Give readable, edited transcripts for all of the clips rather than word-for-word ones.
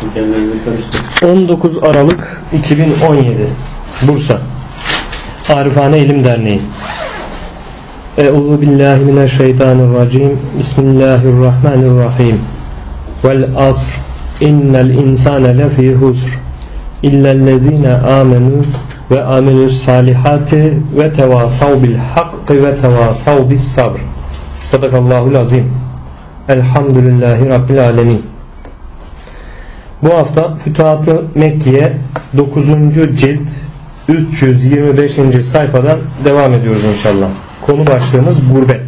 19 Aralık 2017 Bursa Arifane İlim Derneği. Euzubillahimineşşeytanirracim. Bismillahirrahmanirrahim. Vel asr innel insane lefî husr illellezine amenu ve amilus salihati ve tevasav bil hakkı ve tevasav bis sabr. Sadakallahul azim. Elhamdülillahi Rabbil alemin. Bu hafta Fütuhat-ı Mekke'ye 9. cilt 325. sayfadan devam ediyoruz inşallah. Konu başlığımız gurbet.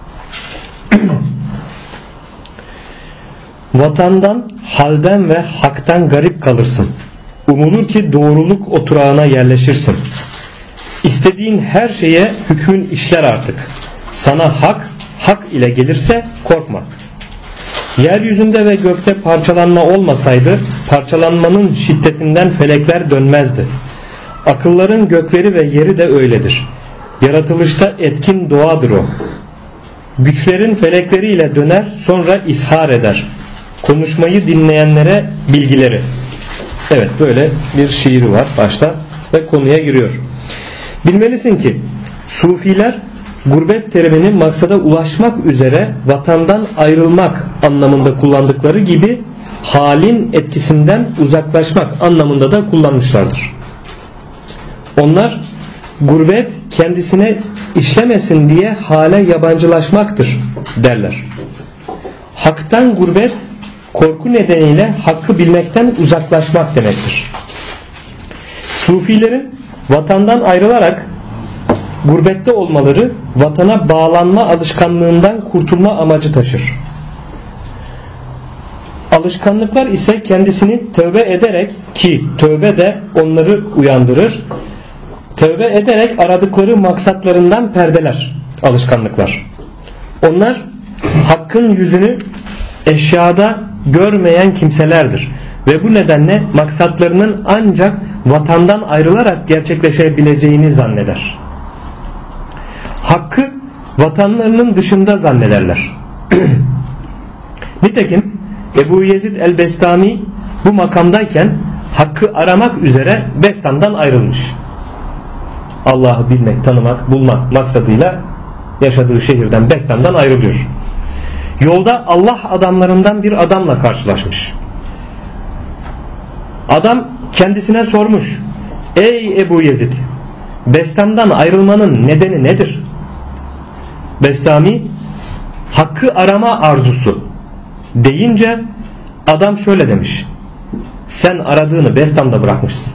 Vatandan, halden ve haktan garip kalırsın. Umulur ki doğruluk oturağına yerleşirsin. İstediğin her şeye hükmün işler artık. Sana hak ile gelirse korkma. Yeryüzünde ve gökte parçalanma olmasaydı, parçalanmanın şiddetinden felekler dönmezdi. Akılların gökleri ve yeri de öyledir. Yaratılışta etkin doğadır o. Güçlerin felekleriyle döner, sonra ishar eder. Konuşmayı dinleyenlere bilgileri. Evet, böyle bir şiiri var başta ve konuya giriyor. Bilmelisin ki Sufiler gurbet terimini maksada ulaşmak üzere vatandan ayrılmak anlamında kullandıkları gibi halin etkisinden uzaklaşmak anlamında da kullanmışlardır. Onlar gurbet kendisine işlemesin diye hale yabancılaşmaktır derler. Haktan gurbet korku nedeniyle hakkı bilmekten uzaklaşmak demektir. Sufilerin vatandan ayrılarak gurbette olmaları vatana bağlanma alışkanlığından kurtulma amacı taşır. Alışkanlıklar ise kendisini tövbe ederek, ki tövbe de onları uyandırır, tövbe ederek aradıkları maksatlarından perdeler alışkanlıklar. Onlar hakkın yüzünü eşyada görmeyen kimselerdir ve bu nedenle maksatlarının ancak vatandan ayrılarak gerçekleşebileceğini zanneder. Hakkı vatanlarının dışında zannederler. Nitekim Ebu Yezid el-Bestami bu makamdayken hakkı aramak üzere Bestam'dan ayrılmış. Allah'ı bilmek, tanımak, bulmak maksadıyla yaşadığı şehirden Bestam'dan ayrılıyor. Yolda Allah adamlarından bir adamla karşılaşmış. Adam kendisine sormuş: "Ey Ebu Yezid, Bestam'dan ayrılmanın nedeni nedir?" Bestami hakkı arama arzusu deyince adam şöyle demiş: "Sen aradığını Bestam'da bırakmışsın."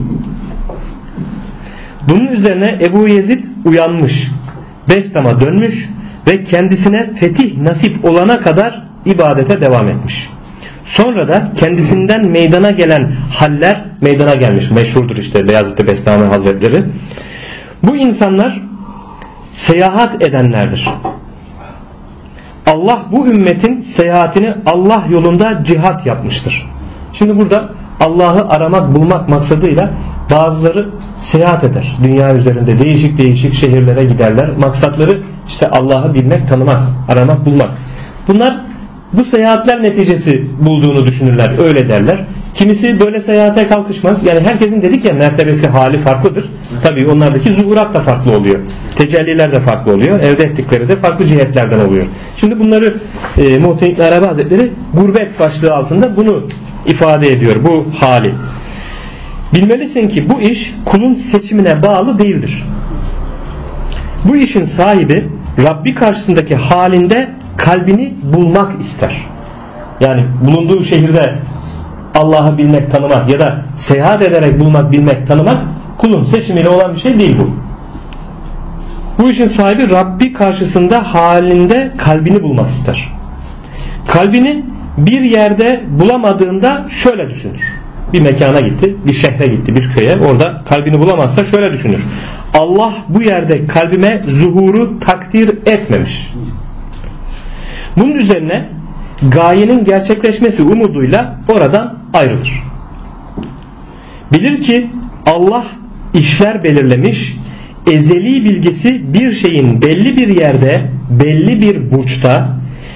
Bunun üzerine Ebu Yezid uyanmış, Bestam'a dönmüş ve kendisine fetih nasip olana kadar ibadete devam etmiş. Sonra da kendisinden meydana gelen haller meydana gelmiş. Meşhurdur işte Beyazıt Bestami Hazretleri. Bu insanlar seyahat edenlerdir. Allah bu ümmetin seyahatini Allah yolunda cihat yapmıştır. Şimdi burada Allah'ı aramak, bulmak maksadıyla bazıları seyahat eder. Dünya üzerinde değişik değişik şehirlere giderler. Maksatları işte Allah'ı bilmek, tanımak, aramak, bulmak. Bunlar bu seyahatler neticesi bulduğunu düşünürler, öyle derler. Kimisi böyle seyahate kalkışmaz. Yani herkesin dedik ya mertebesi, hali farklıdır. Tabii onlardaki zuhurat da farklı oluyor. Tecelliler de farklı oluyor. Elde ettikleri de farklı cihetlerden oluyor. Şimdi bunları Muhtemit Arabi Hazretleri gurbet başlığı altında bunu ifade ediyor, bu hali. Bilmelisin ki bu iş kulun seçimine bağlı değildir. Bu işin sahibi Rabbi karşısındaki halinde kalbini bulmak ister. Yani bulunduğu şehirde Allah'ı bilmek, tanımak ya da seyahat ederek bulmak, bilmek, tanımak kulun seçimiyle olan bir şey değil bu. Bu işin sahibi Rabbi karşısında halinde kalbini bulmak ister. Kalbini bir yerde bulamadığında şöyle düşünür. Bir mekana gitti, bir şehre gitti, bir köye, orada kalbini bulamazsa şöyle düşünür: Allah bu yerde kalbime zuhuru takdir etmemiş. Bunun üzerine gayenin gerçekleşmesi umuduyla oradan ayrılır. Bilir ki Allah işler belirlemiş, ezeli bilgisi bir şeyin belli bir yerde, belli bir burçta,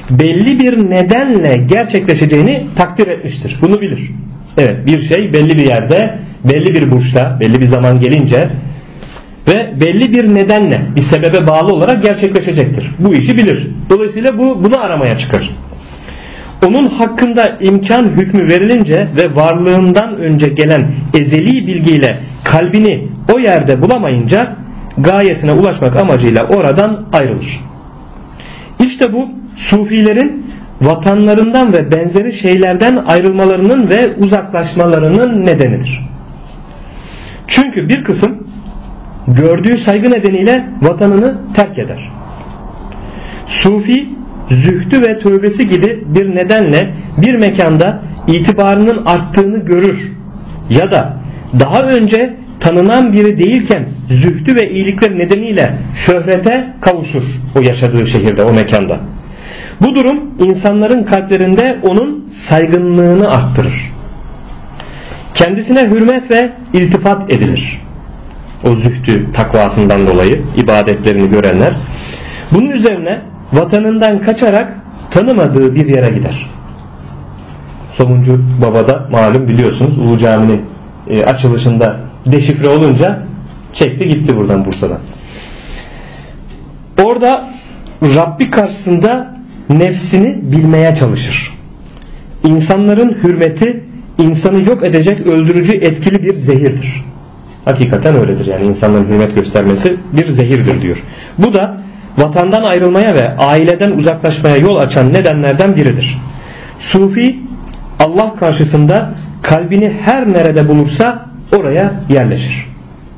belli bir nedenle gerçekleşeceğini takdir etmiştir. Bunu bilir. Evet, bir şey belli bir yerde, belli bir burçta, belli bir zaman gelince ve belli bir nedenle, bir sebebe bağlı olarak gerçekleşecektir. Bu işi bilir. Dolayısıyla bunu aramaya çıkar. Onun hakkında imkan hükmü verilince ve varlığından önce gelen ezeli bilgiyle kalbini o yerde bulamayınca gayesine ulaşmak amacıyla oradan ayrılır. İşte bu sufilerin vatanlarından ve benzeri şeylerden ayrılmalarının ve uzaklaşmalarının nedenidir. Çünkü bir kısım gördüğü saygı nedeniyle vatanını terk eder. Sufi zühdü ve tövbesi gibi bir nedenle bir mekanda itibarının arttığını görür ya da daha önce tanınan biri değilken zühdü ve iyilikler nedeniyle şöhrete kavuşur o yaşadığı şehirde, o mekanda. Bu durum insanların kalplerinde onun saygınlığını arttırır. Kendisine hürmet ve iltifat edilir. O zühdü takvasından dolayı ibadetlerini görenler. Bunun üzerine vatanından kaçarak tanımadığı bir yere gider. Somuncu Baba'da malum biliyorsunuz Ulu Cami'nin açılışında deşifre olunca çekti gitti buradan, Bursa'dan. Orada Rabbi karşısında nefsini bilmeye çalışır. İnsanların hürmeti insanı yok edecek öldürücü etkili bir zehirdir. Hakikaten öyledir, yani insanların hürmet göstermesi bir zehirdir diyor. Bu da vatandan ayrılmaya ve aileden uzaklaşmaya yol açan nedenlerden biridir. Sufi Allah karşısında kalbini her nerede bulursa oraya yerleşir.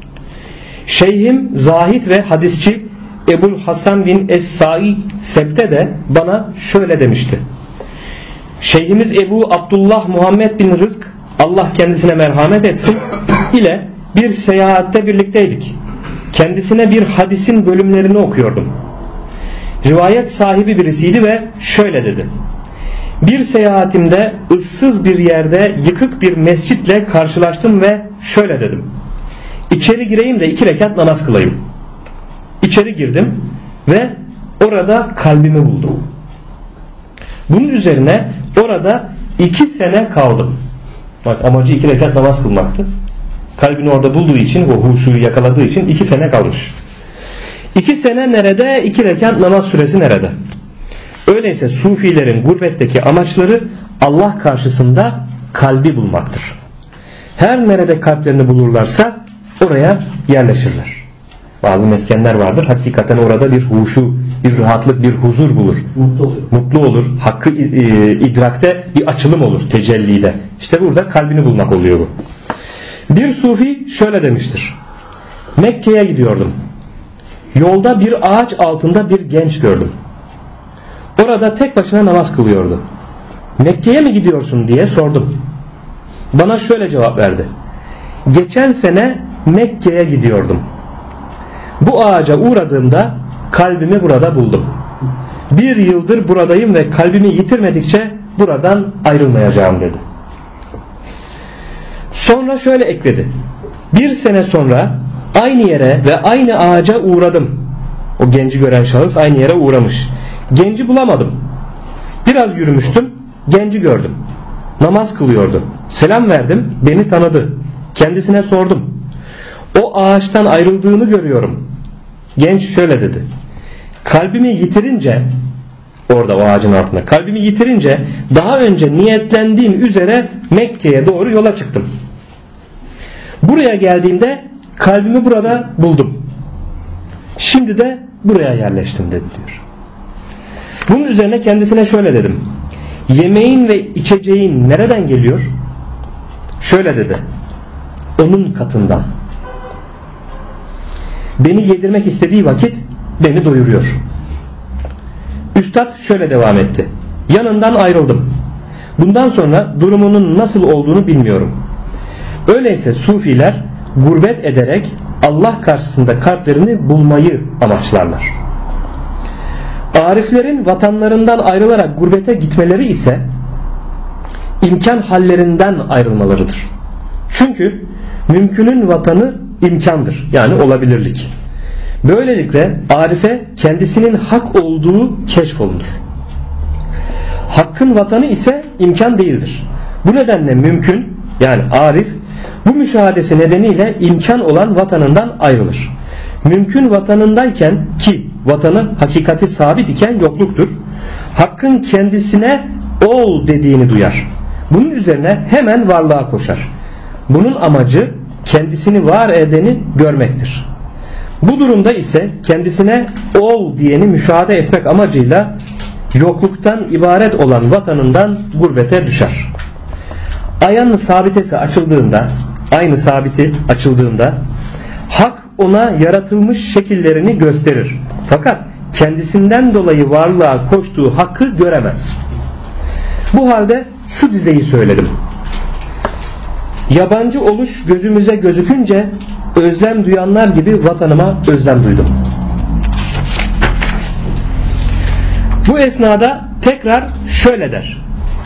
Şeyhim zahid ve hadisçi Ebul Hasan bin Es-Sa'i Sebte de bana şöyle demişti. Şeyhimiz Ebu Abdullah Muhammed bin Rızk, Allah kendisine merhamet etsin, ile bir seyahatte birlikteydik. Kendisine bir hadisin bölümlerini okuyordum. Rivayet sahibi birisiydi ve şöyle dedi. Bir seyahatimde ıssız bir yerde yıkık bir mescitle karşılaştım ve şöyle dedim. İçeri gireyim de 2 rekat namaz kılayım. İçeri girdim ve orada kalbimi buldum. Bunun üzerine orada 2 sene kaldım. Bak, amacı 2 rekat namaz kılmaktı. Kalbini orada bulduğu için, o huşuyu yakaladığı için 2 sene kalmış. 2 sene nerede? 2 rekat namaz süresi nerede? Öyleyse sufilerin gurbetteki amaçları Allah karşısında kalbi bulmaktır. Her nerede kalplerini bulurlarsa oraya yerleşirler. Bazı meskenler vardır. Hakikaten orada bir huşu, bir rahatlık, bir huzur bulur. Mutlu olur. Hakkı idrakte bir açılım olur, tecellide. İşte burada kalbini bulmak oluyor bu. Bir sufi şöyle demiştir. Mekke'ye gidiyordum. Yolda bir ağaç altında bir genç gördüm. Orada tek başına namaz kılıyordu. Mekke'ye mi gidiyorsun diye sordum. Bana şöyle cevap verdi. Geçen sene Mekke'ye gidiyordum. Bu ağaca uğradığımda kalbimi burada buldum. 1 yıldır buradayım ve kalbimi yitirmedikçe buradan ayrılmayacağım dedi. Sonra şöyle ekledi. 1 sene sonra aynı yere ve aynı ağaca uğradım. O genci gören şahıs aynı yere uğramış. Genci bulamadım. Biraz yürümüştüm. Genci gördüm. Namaz kılıyordu. Selam verdim. Beni tanıdı. Kendisine sordum. O ağaçtan ayrıldığını görüyorum. Genç şöyle dedi. Kalbimi yitirince, orada o ağacın altında, kalbimi yitirince daha önce niyetlendiğim üzere Mekke'ye doğru yola çıktım. Buraya geldiğimde kalbimi burada buldum. Şimdi de buraya yerleştim dedi diyor. Bunun üzerine kendisine şöyle dedim. Yemeğin ve içeceğin nereden geliyor? Şöyle dedi. Onun katından. Beni yedirmek istediği vakit beni doyuruyor. Üstad şöyle devam etti. Yanından ayrıldım. Bundan sonra durumunun nasıl olduğunu bilmiyorum. Öyleyse sufiler gurbet ederek Allah karşısında kalplerini bulmayı amaçlarlar. Ariflerin vatanlarından ayrılarak gurbete gitmeleri ise imkan hallerinden ayrılmalarıdır. Çünkü mümkünün vatanı imkandır, yani olabilirlik. Böylelikle arife kendisinin hak olduğu keşfolunur. Hakkın vatanı ise imkan değildir. Bu nedenle mümkün, yani arif, bu müşahadesi nedeniyle imkan olan vatanından ayrılır. Mümkün vatanındayken, ki vatanı hakikati sabit iken yokluktur, hakkın kendisine ol dediğini duyar. Bunun üzerine hemen varlığa koşar. Bunun amacı kendisini var edeni görmektir. Bu durumda ise kendisine ol diyeni müşahede etmek amacıyla yokluktan ibaret olan vatanından gurbete düşer. Aynı sabiti açıldığında hak ona yaratılmış şekillerini gösterir. Fakat kendisinden dolayı varlığa koştuğu hakkı göremez. Bu halde şu dizeyi söyledim. Yabancı oluş gözümüze gözükünce özlem duyanlar gibi vatanıma özlem duydum. Bu esnada tekrar şöyle der.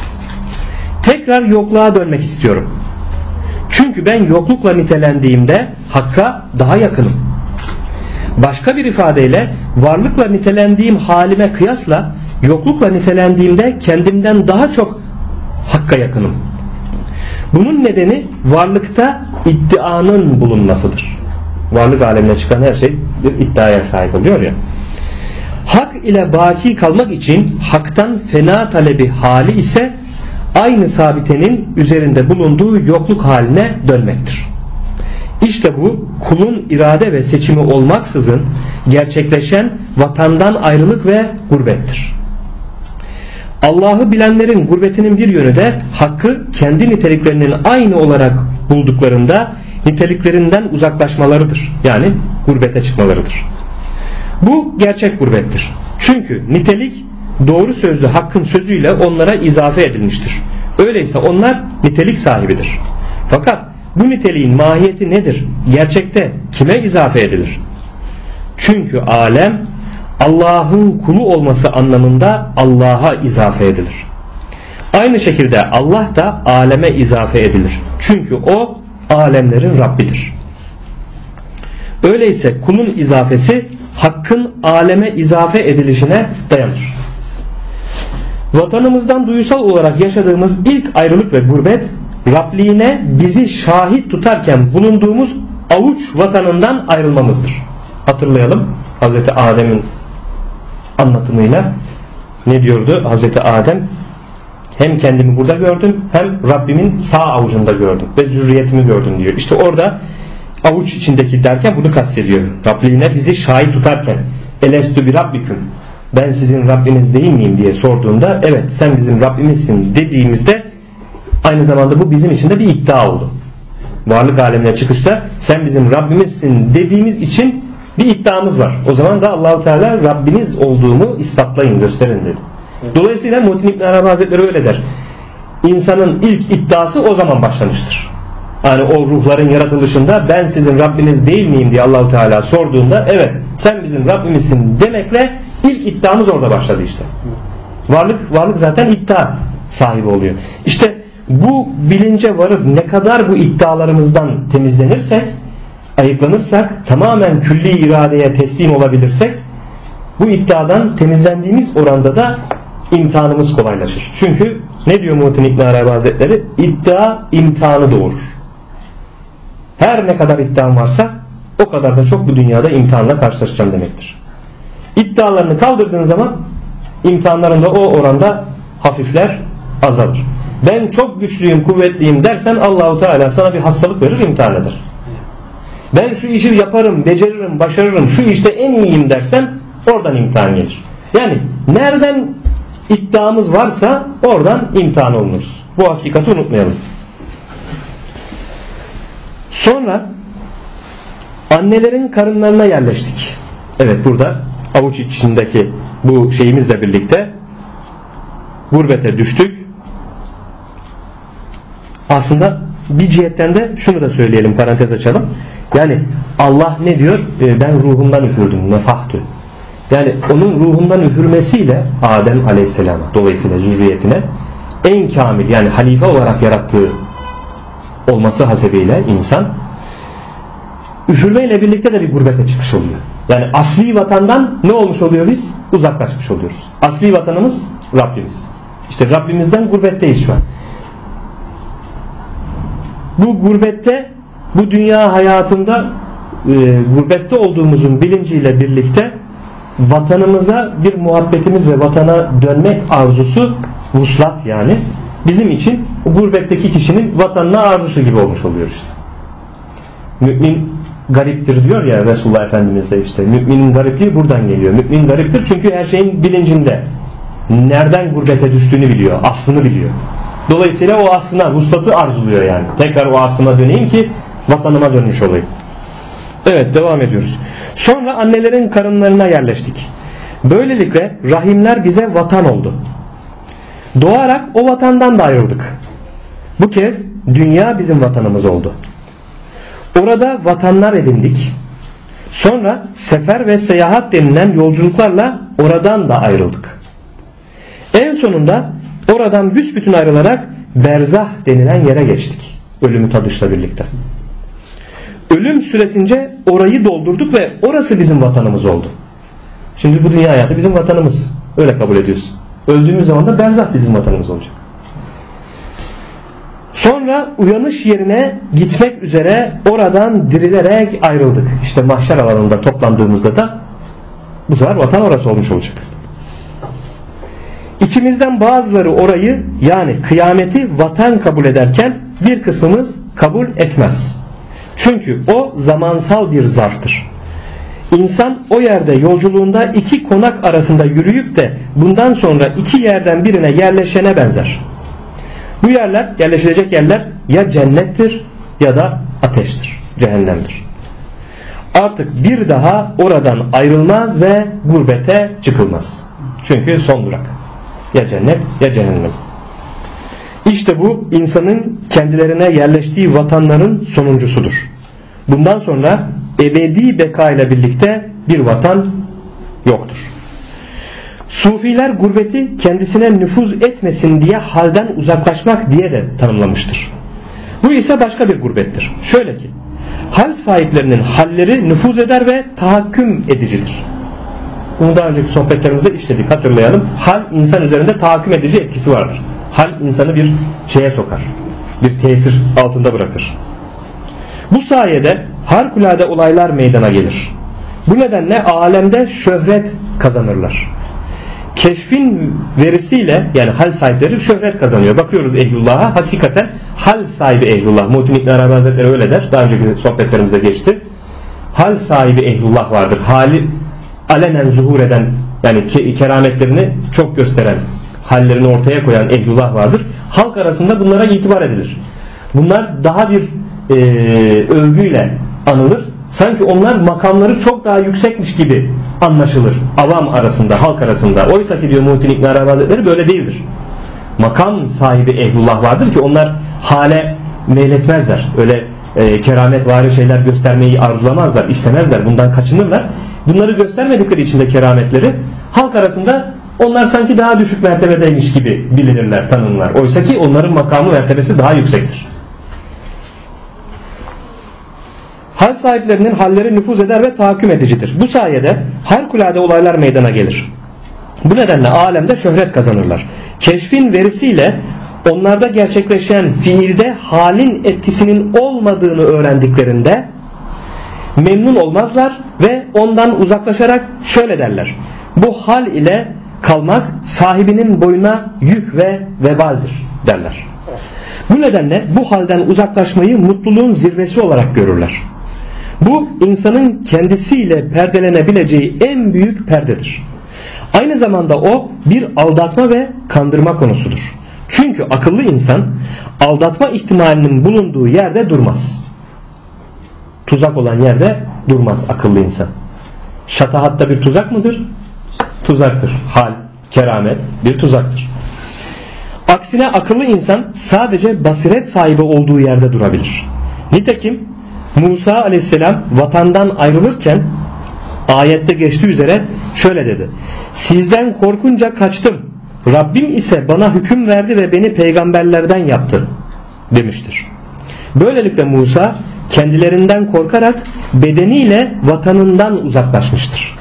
Tekrar yokluğa dönmek istiyorum. Çünkü ben yoklukla nitelendiğimde hakka daha yakınım. Başka bir ifadeyle varlıkla nitelendiğim halime kıyasla yoklukla nitelendiğimde kendimden daha çok hakka yakınım. Bunun nedeni varlıkta iddianın bulunmasıdır. Varlık alemine çıkan her şey bir iddiaya sahip oluyor ya. Hak ile baki kalmak için haktan fena talebi hali ise aynı sabitenin üzerinde bulunduğu yokluk haline dönmektir. İşte bu kulun irade ve seçimi olmaksızın gerçekleşen vatandan ayrılık ve gurbettir. Allah'ı bilenlerin gurbetinin bir yönü de hakkı kendi niteliklerinin aynı olarak bulduklarında niteliklerinden uzaklaşmalarıdır. Yani gurbete çıkmalarıdır. Bu gerçek gurbettir. Çünkü nitelik doğru sözlü hakkın sözüyle onlara izafe edilmiştir. Öyleyse onlar nitelik sahibidir. Fakat bu niteliğin mahiyeti nedir? Gerçekte kime izafe edilir? Çünkü alem Allah'ın kulu olması anlamında Allah'a izafe edilir. Aynı şekilde Allah da aleme izafe edilir. Çünkü o alemlerin Rabbidir. Öyleyse kulun izafesi hakkın aleme izafe edilişine dayanır. Vatanımızdan duysal olarak yaşadığımız ilk ayrılık ve gurbet, Rabliğine bizi şahit tutarken bulunduğumuz avuç vatanından ayrılmamızdır. Hatırlayalım Hazreti Adem'in anlatımıyla ne diyordu Hazreti Adem? Hem kendimi burada gördüm hem Rabbimin sağ avucunda gördüm ve zürriyetimi gördüm diyor. İşte orada avuç içindeki derken bunu kastediyor. Rabliğine bizi şahit tutarken elestü bir Rabbiküm, ben sizin Rabbiniz değil miyim diye sorduğunda evet sen bizim Rabbimizsin dediğimizde aynı zamanda bu bizim için de bir iddia oldu. Varlık alemine çıkışta sen bizim Rabbimizsin dediğimiz için bir iddiamız var. O zaman da Allah-u Teala Rabbiniz olduğumu ispatlayın, gösterin dedi. Dolayısıyla Muhittin İbn Arabi Hazretleri öyle der. İnsanın ilk iddiası o zaman başlamıştır. Yani o ruhların yaratılışında ben sizin Rabbiniz değil miyim diye Allah-u Teala sorduğunda evet sen bizim Rabbimizsin demekle ilk iddiamız orada başladı işte. Varlık zaten iddia sahibi oluyor. İşte bu bilince varıp ne kadar bu iddialarımızdan temizlenirsek, ayıklanırsak, tamamen külli iradeye teslim olabilirsek bu iddiadan temizlendiğimiz oranda da imtihanımız kolaylaşır. Çünkü ne diyor Muhittin İbn Arabi Hazretleri? İddia imtihanı doğurur. Her ne kadar iddian varsa o kadar da çok bu dünyada imtihanla karşılaşacaksın demektir. İddialarını kaldırdığın zaman imtihanların da o oranda hafifler, azalır. Ben çok güçlüyüm, kuvvetliyim dersen Allahu Teala sana bir hastalık verir, imtihan eder. Ben şu işi yaparım, beceririm, başarırım, şu işte en iyiyim dersen oradan imtihan gelir. Yani nereden iddiamız varsa oradan imtihan olunuruz. Bu hakikati unutmayalım. Sonra annelerin karınlarına yerleştik. Evet, burada avuç içindeki bu şeyimizle birlikte gurbete düştük. Aslında bir cihetten de şunu da söyleyelim, parantez açalım. Yani Allah ne diyor? Ben ruhumdan üfürdüm, nefahtü. Yani onun ruhundan üfürmesiyle Adem Aleyhisselam'a, dolayısıyla zürriyetine en kamil, yani halife olarak yarattığı olması hasebiyle insan üfürmeyle birlikte de bir gurbete çıkış oluyor. Yani asli vatandan ne olmuş oluyor biz? Uzaklaşmış oluyoruz. Asli vatanımız Rabbimiz. İşte Rabbimizden gurbetteyiz şu an. Bu gurbette, bu dünya hayatında gurbette olduğumuzun bilinciyle birlikte vatanımıza bir muhabbetimiz ve vatana dönmek arzusu, vuslat yani, bizim için gurbetteki kişinin vatanına arzusu gibi olmuş oluyor işte. Mümin gariptir diyor ya Resulullah Efendimiz de, işte müminin garipliği buradan geliyor. Mümin gariptir çünkü her şeyin bilincinde. Nereden gurbete düştüğünü biliyor, aslını biliyor. Dolayısıyla o aslına, vuslatı arzuluyor yani. Tekrar o aslına döneyim ki vatanıma dönmüş olayım. Evet, devam ediyoruz. Sonra annelerin karınlarına yerleştik. Böylelikle rahimler bize vatan oldu. Doğarak o vatandan da ayrıldık. Bu kez dünya bizim vatanımız oldu. Orada vatanlar edindik. Sonra sefer ve seyahat denilen yolculuklarla oradan da ayrıldık. En sonunda oradan büsbütün ayrılarak berzah denilen yere geçtik. Ölümü tadışla birlikte. Ölüm süresince orayı doldurduk ve orası bizim vatanımız oldu. Şimdi bu dünya hayatı bizim vatanımız. Öyle kabul ediyorsun. Öldüğümüz zaman da berzah bizim vatanımız olacak. Sonra uyanış yerine gitmek üzere oradan dirilerek ayrıldık. İşte mahşer alanında toplandığımızda da bu sefer vatan orası olmuş olacak. İçimizden bazıları orayı, yani kıyameti vatan kabul ederken bir kısmımız kabul etmez. Çünkü o zamansal bir zarftır. İnsan o yerde yolculuğunda iki konak arasında yürüyüp de bundan sonra iki yerden birine yerleşene benzer. Bu yerler, yerleşilecek yerler ya cennettir ya da ateştir, cehennemdir. Artık bir daha oradan ayrılmaz ve gurbete çıkılmaz. Çünkü son durak. Ya cennet ya cehennem. İşte bu insanın kendilerine yerleştiği vatanların sonuncusudur. Bundan sonra ebedi beka ile birlikte bir vatan yoktur. Sufiler gurbeti kendisine nüfuz etmesin diye halden uzaklaşmak diye de tanımlamıştır. Bu ise başka bir gurbettir. Şöyle ki, hal sahiplerinin halleri nüfuz eder ve tahakküm edicidir. Bunu daha önceki sohbetlerimizde işledik, hatırlayalım. Hal insan üzerinde tahakküm edici etkisi vardır. Hal insanı bir şeye sokar, bir tesir altında bırakır. Bu sayede harikulade olaylar meydana gelir. Bu nedenle alemde şöhret kazanırlar. Keşfin verisiyle, yani hal sahipleri şöhret kazanıyor. Bakıyoruz ehlullah'a, hakikaten hal sahibi ehlullah. Muhittin İbn Arabi Hazretleri öyle der. Daha önceki sohbetlerimizde geçti. Hal sahibi ehlullah vardır. Hali alenen zuhur eden, yani kerametlerini çok gösteren, hallerini ortaya koyan ehlullah vardır. Halk arasında bunlara itibar edilir. Bunlar daha bir övgüyle anılır. Sanki onlar makamları çok daha yüksekmiş gibi anlaşılır avam arasında, halk arasında. Oysa ki diyor Muhittin İbn Arabi Hazretleri, böyle değildir. Makam sahibi ehlullah vardır ki onlar hale meyletmezler. Öyle kerametvari şeyler göstermeyi arzulamazlar, istemezler. Bundan kaçınırlar. Bunları göstermedikleri için de kerametleri halk arasında onlar sanki daha düşük mertebedeymiş gibi bilinirler, tanınırlar. Oysa ki onların makamı, mertebesi daha yüksektir. Hal sahiplerinin halleri nüfuz eder ve tahakküm edicidir. Bu sayede harikulade olaylar meydana gelir. Bu nedenle alemde şöhret kazanırlar. Keşfin verisiyle onlarda gerçekleşen fiilde halin etkisinin olmadığını öğrendiklerinde memnun olmazlar ve ondan uzaklaşarak şöyle derler: bu hal ile kalmak sahibinin boyuna yük ve vebaldir derler. Bu nedenle bu halden uzaklaşmayı mutluluğun zirvesi olarak görürler. Bu insanın kendisiyle perdelenebileceği en büyük perdedir. Aynı zamanda o bir aldatma ve kandırma konusudur. Çünkü akıllı insan aldatma ihtimalinin bulunduğu yerde durmaz. Tuzak olan yerde durmaz akıllı insan. Şatahatta bir tuzak mıdır? Tuzaktır. Hal, keramet bir tuzaktır. Aksine akıllı insan sadece basiret sahibi olduğu yerde durabilir. Nitekim Musa aleyhisselam vatandan ayrılırken ayette geçtiği üzere şöyle dedi: sizden korkunca kaçtım, Rabbim ise bana hüküm verdi ve beni peygamberlerden yaptı demiştir. Böylelikle Musa kendilerinden korkarak bedeniyle vatanından uzaklaşmıştır.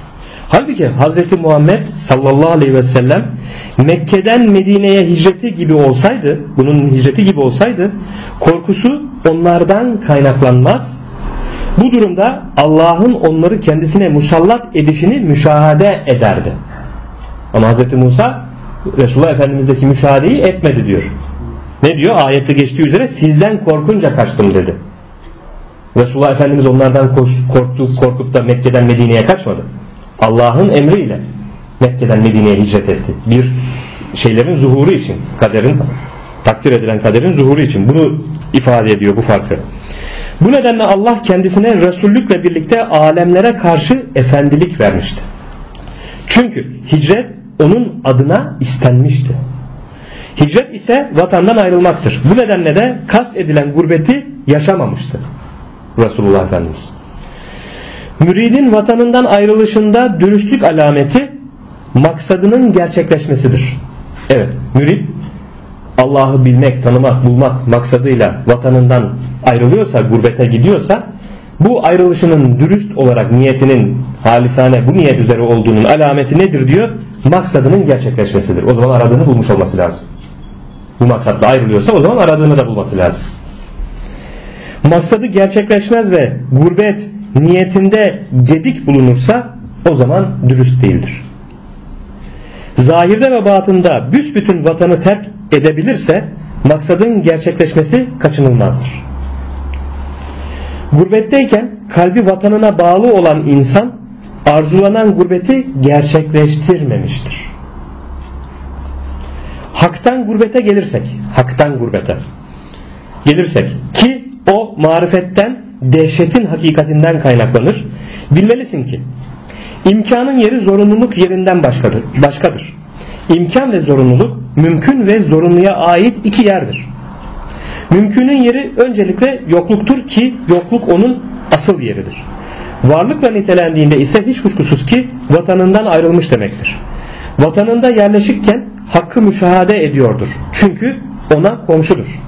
Halbuki Hz. Muhammed sallallahu aleyhi ve sellem Mekke'den Medine'ye hicreti gibi olsaydı, bunun hicreti gibi olsaydı, korkusu onlardan kaynaklanmaz. Bu durumda Allah'ın onları kendisine musallat edişini müşahede ederdi. Ama Hz. Musa Resulullah Efendimiz'deki müşahedeyi etmedi diyor. Ne diyor? Ayette geçtiği üzere sizden korkunca kaçtım dedi. Resulullah Efendimiz onlardan korkup da Mekke'den Medine'ye kaçmadı. Allah'ın emriyle Mekke'den Medine'ye hicret etti. Bir şeylerin zuhuru için, takdir edilen kaderin zuhuru için. Bunu ifade ediyor, bu farkı. Bu nedenle Allah kendisine Resullükle birlikte alemlere karşı efendilik vermişti. Çünkü hicret onun adına istenmişti. Hicret ise vatandan ayrılmaktır. Bu nedenle de kast edilen gurbeti yaşamamıştı Resulullah Efendimiz. Müridin vatanından ayrılışında dürüstlük alameti maksadının gerçekleşmesidir. Evet, mürid Allah'ı bilmek, tanımak, bulmak maksadıyla vatanından ayrılıyorsa, gurbete gidiyorsa, bu ayrılışının dürüst olarak niyetinin halisane bu niyet üzere olduğunun alameti nedir diyor? Maksadının gerçekleşmesidir. O zaman aradığını bulmuş olması lazım. Bu maksatla ayrılıyorsa o zaman aradığını da bulması lazım. Maksadı gerçekleşmez ve gurbet niyetinde gedik bulunursa o zaman dürüst değildir. Zahirde ve batında büsbütün vatanı terk edebilirse maksadın gerçekleşmesi kaçınılmazdır. Gurbetteyken kalbi vatanına bağlı olan insan arzulanan gurbeti gerçekleştirmemiştir. Haktan gurbete gelirsek ki o marifetten, dehşetin hakikatinden kaynaklanır. Bilmelisin ki imkanın yeri zorunluluk yerinden başkadır. İmkan ve zorunluluk, mümkün ve zorunluya ait iki yerdir. Mümkünün yeri öncelikle yokluktur ki yokluk onun asıl yeridir. Varlıkla nitelendiğinde ise hiç kuşkusuz ki vatanından ayrılmış demektir. Vatanında yerleşikken hakkı müşahede ediyordur. Çünkü ona komşudur.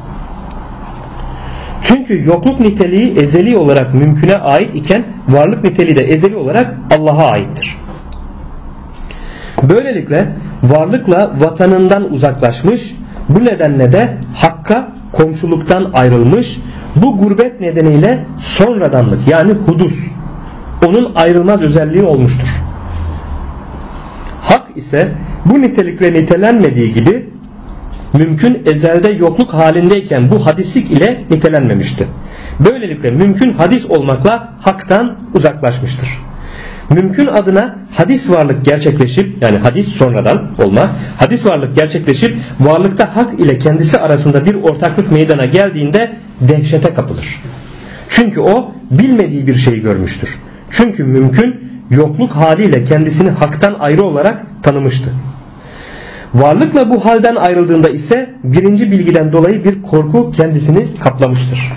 Çünkü yokluk niteliği ezeli olarak mümküne ait iken varlık niteliği de ezeli olarak Allah'a aittir. Böylelikle varlıkla vatanından uzaklaşmış, bu nedenle de hakka komşuluktan ayrılmış, bu gurbet nedeniyle sonradanlık yani hudus onun ayrılmaz özelliği olmuştur. Hak ise bu nitelikle nitelenmediği gibi mümkün ezelde yokluk halindeyken bu hadislik ile nitelenmemişti. Böylelikle mümkün hadis olmakla haktan uzaklaşmıştır. Mümkün adına hadis varlık gerçekleşip, yani hadis sonradan olma, hadis varlık gerçekleşip varlıkta hak ile kendisi arasında bir ortaklık meydana geldiğinde dehşete kapılır. Çünkü o bilmediği bir şeyi görmüştür. Çünkü mümkün yokluk haliyle kendisini haktan ayrı olarak tanımıştı. Varlıkla bu halden ayrıldığında ise birinci bilgiden dolayı bir korku kendisini kaplamıştır.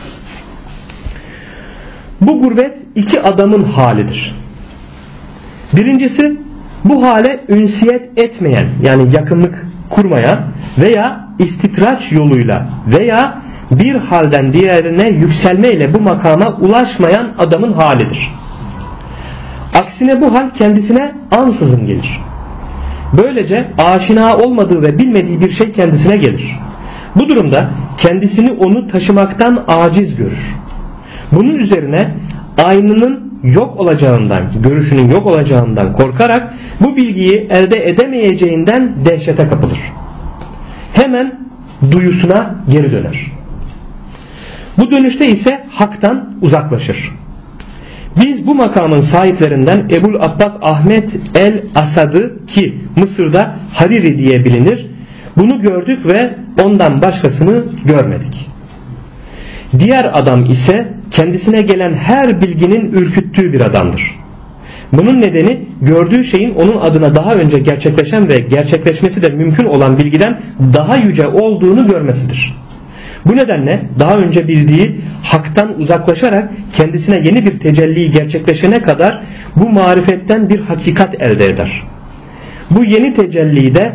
Bu gurbet iki adamın halidir. Birincisi bu hale ünsiyet etmeyen, yani yakınlık kurmayan veya istitraç yoluyla veya bir halden diğerine yükselmeyle bu makama ulaşmayan adamın halidir. Aksine bu hal kendisine ansızın gelir. Böylece aşina olmadığı ve bilmediği bir şey kendisine gelir. Bu durumda kendisini onu taşımaktan aciz görür. Bunun üzerine aynının yok olacağından, görüşünün yok olacağından korkarak bu bilgiyi elde edemeyeceğinden dehşete kapılır. Hemen duyusuna geri döner. Bu dönüşte ise haktan uzaklaşır. Biz bu makamın sahiplerinden Ebul Abbas Ahmet el-Asad'ı, ki Mısır'da Hariri diye bilinir, bunu gördük ve ondan başkasını görmedik. Diğer adam ise kendisine gelen her bilginin ürküttüğü bir adamdır. Bunun nedeni gördüğü şeyin onun adına daha önce gerçekleşen ve gerçekleşmesi de mümkün olan bilgiden daha yüce olduğunu görmesidir. Bu nedenle daha önce bildiği haktan uzaklaşarak kendisine yeni bir tecelli gerçekleşene kadar bu marifetten bir hakikat elde eder. Bu yeni tecelliyi de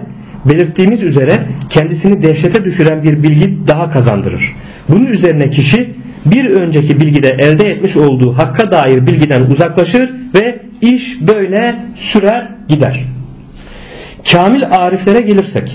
belirttiğimiz üzere kendisini dehşete düşüren bir bilgi daha kazandırır. Bunun üzerine kişi bir önceki bilgide elde etmiş olduğu hakka dair bilgiden uzaklaşır ve iş böyle sürer gider. Kamil ariflere gelirsek,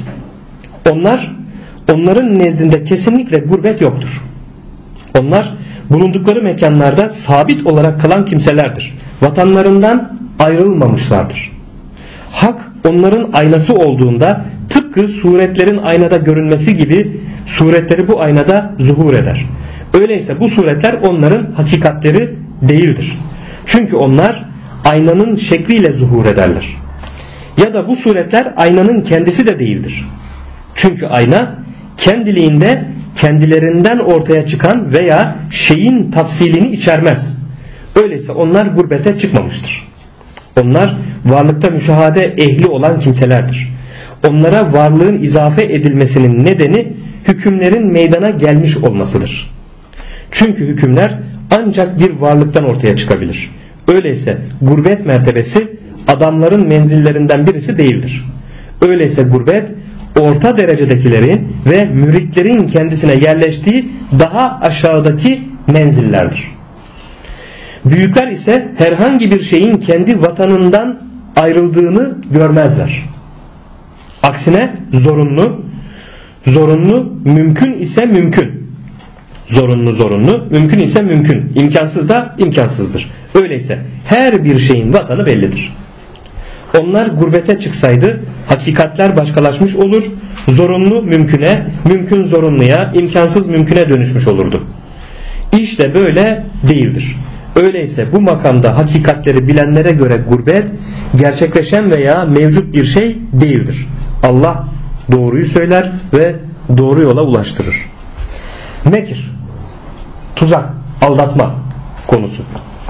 onların nezdinde kesinlikle gurbet yoktur. Onlar bulundukları mekanlarda sabit olarak kalan kimselerdir. Vatanlarından ayrılmamışlardır. Hak onların aynası olduğunda tıpkı suretlerin aynada görünmesi gibi suretleri bu aynada zuhur eder. Öyleyse bu suretler onların hakikatleri değildir. Çünkü onlar aynanın şekliyle zuhur ederler. Ya da bu suretler aynanın kendisi de değildir. Çünkü ayna kendiliğinde kendilerinden ortaya çıkan veya şeyin tafsilini içermez. Öyleyse onlar gurbete çıkmamıştır. Onlar varlıkta müşahade ehli olan kimselerdir. Onlara varlığın izafe edilmesinin nedeni hükümlerin meydana gelmiş olmasıdır. Çünkü hükümler ancak bir varlıktan ortaya çıkabilir. Öyleyse gurbet mertebesi adamların menzillerinden birisi değildir. Öyleyse gurbet orta derecedekilerin ve müritlerin kendisine yerleştiği daha aşağıdaki menzillerdir. Büyükler ise herhangi bir şeyin kendi vatanından ayrıldığını görmezler. Aksine zorunlu, mümkün ise mümkün. Zorunlu, mümkün ise mümkün. İmkansız da imkansızdır. Öyleyse her bir şeyin vatanı bellidir. Onlar gurbete çıksaydı hakikatler başkalaşmış olur, zorunlu mümküne, mümkün zorunluya, imkansız mümküne dönüşmüş olurdu. İşte böyle değildir. Öyleyse bu makamda hakikatleri bilenlere göre gurbet gerçekleşen veya mevcut bir şey değildir. Allah doğruyu söyler ve doğru yola ulaştırır. Mekir, tuzak, aldatma konusu.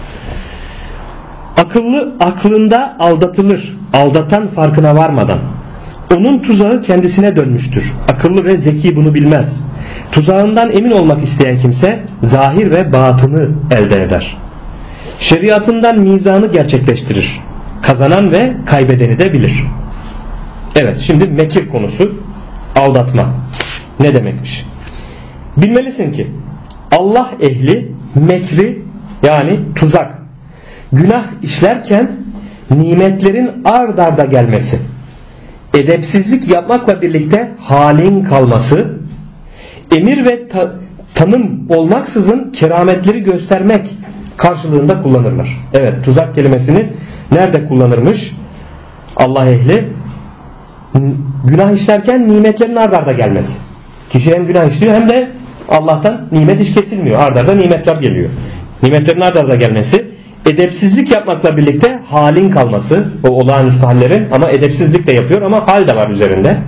Akıllı aklında aldatılır, aldatan farkına varmadan. Onun tuzağı kendisine dönmüştür. Akıllı ve zeki bunu bilmez. Tuzağından emin olmak isteyen kimse zahir ve batını elde eder. Şeriatından mizanı gerçekleştirir. Kazanan ve kaybedeni de bilir. Evet, şimdi mekir konusu, aldatma ne demekmiş? Bilmelisin ki Allah ehli mekri, yani tuzak, günah işlerken nimetlerin ard arda gelmesi, edepsizlik yapmakla birlikte halin kalması, emir ve tanım olmaksızın kerametleri göstermek karşılığında kullanırlar. Evet, tuzak kelimesini nerede kullanırmış? Allah ehli günah işlerken nimetlerin ard arda gelmesi. Kişi hem günah işliyor hem de Allah'tan nimet hiç kesilmiyor. Ard arda nimetler geliyor. Nimetlerin ard arda gelmesi, edepsizlik yapmakla birlikte halin kalması, o olağanüstü hallerin, ama edepsizlik de yapıyor ama hal de var üzerinde.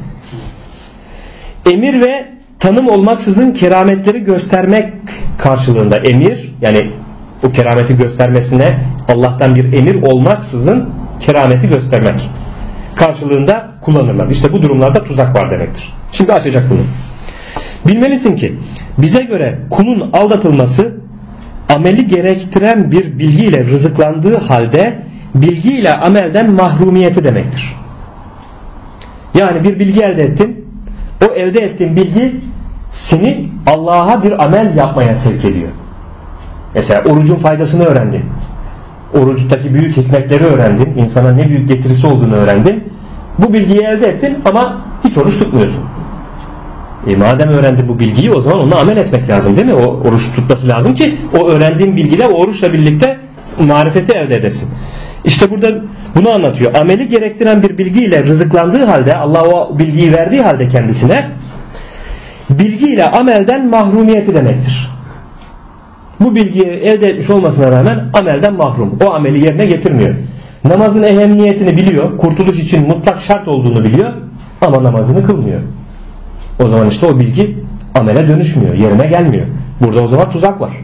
Emir ve tanım olmaksızın kerametleri göstermek karşılığında, emir yani o kerameti göstermesine Allah'tan bir emir olmaksızın kerameti göstermek karşılığında kullanırlar. İşte bu durumlarda tuzak var demektir. Şimdi açacak bunu. Bilmelisin ki bize göre kulun aldatılması ameli gerektiren bir bilgiyle rızıklandığı halde bilgiyle amelden mahrumiyeti demektir. Yani bir bilgi elde ettin, o elde ettiğin bilgi seni Allah'a bir amel yapmaya sevk ediyor. Mesela orucun faydasını öğrendin. Oruçtaki büyük hikmetleri öğrendin. İnsana ne büyük getirisi olduğunu öğrendin. Bu bilgiyi elde ettin ama hiç oruç tutmuyorsun. Madem öğrendin bu bilgiyi, o zaman onunla amel etmek lazım, değil mi? O oruç tutması lazım ki o öğrendiğin bilgiyle o oruçla birlikte marifeti elde edesin. İşte burada bunu anlatıyor. Ameli gerektiren bir bilgiyle rızıklandığı halde, Allah o bilgiyi verdiği halde kendisine, bilgiyle amelden mahrumiyeti demektir. Bu bilgiyi elde etmiş olmasına rağmen amelden mahrum. O ameli yerine getirmiyor. Namazın ehemmiyetini biliyor. Kurtuluş için mutlak şart olduğunu biliyor. Ama namazını kılmıyor. O zaman işte o bilgi amele dönüşmüyor. Yerine gelmiyor. Burada o zaman tuzak var.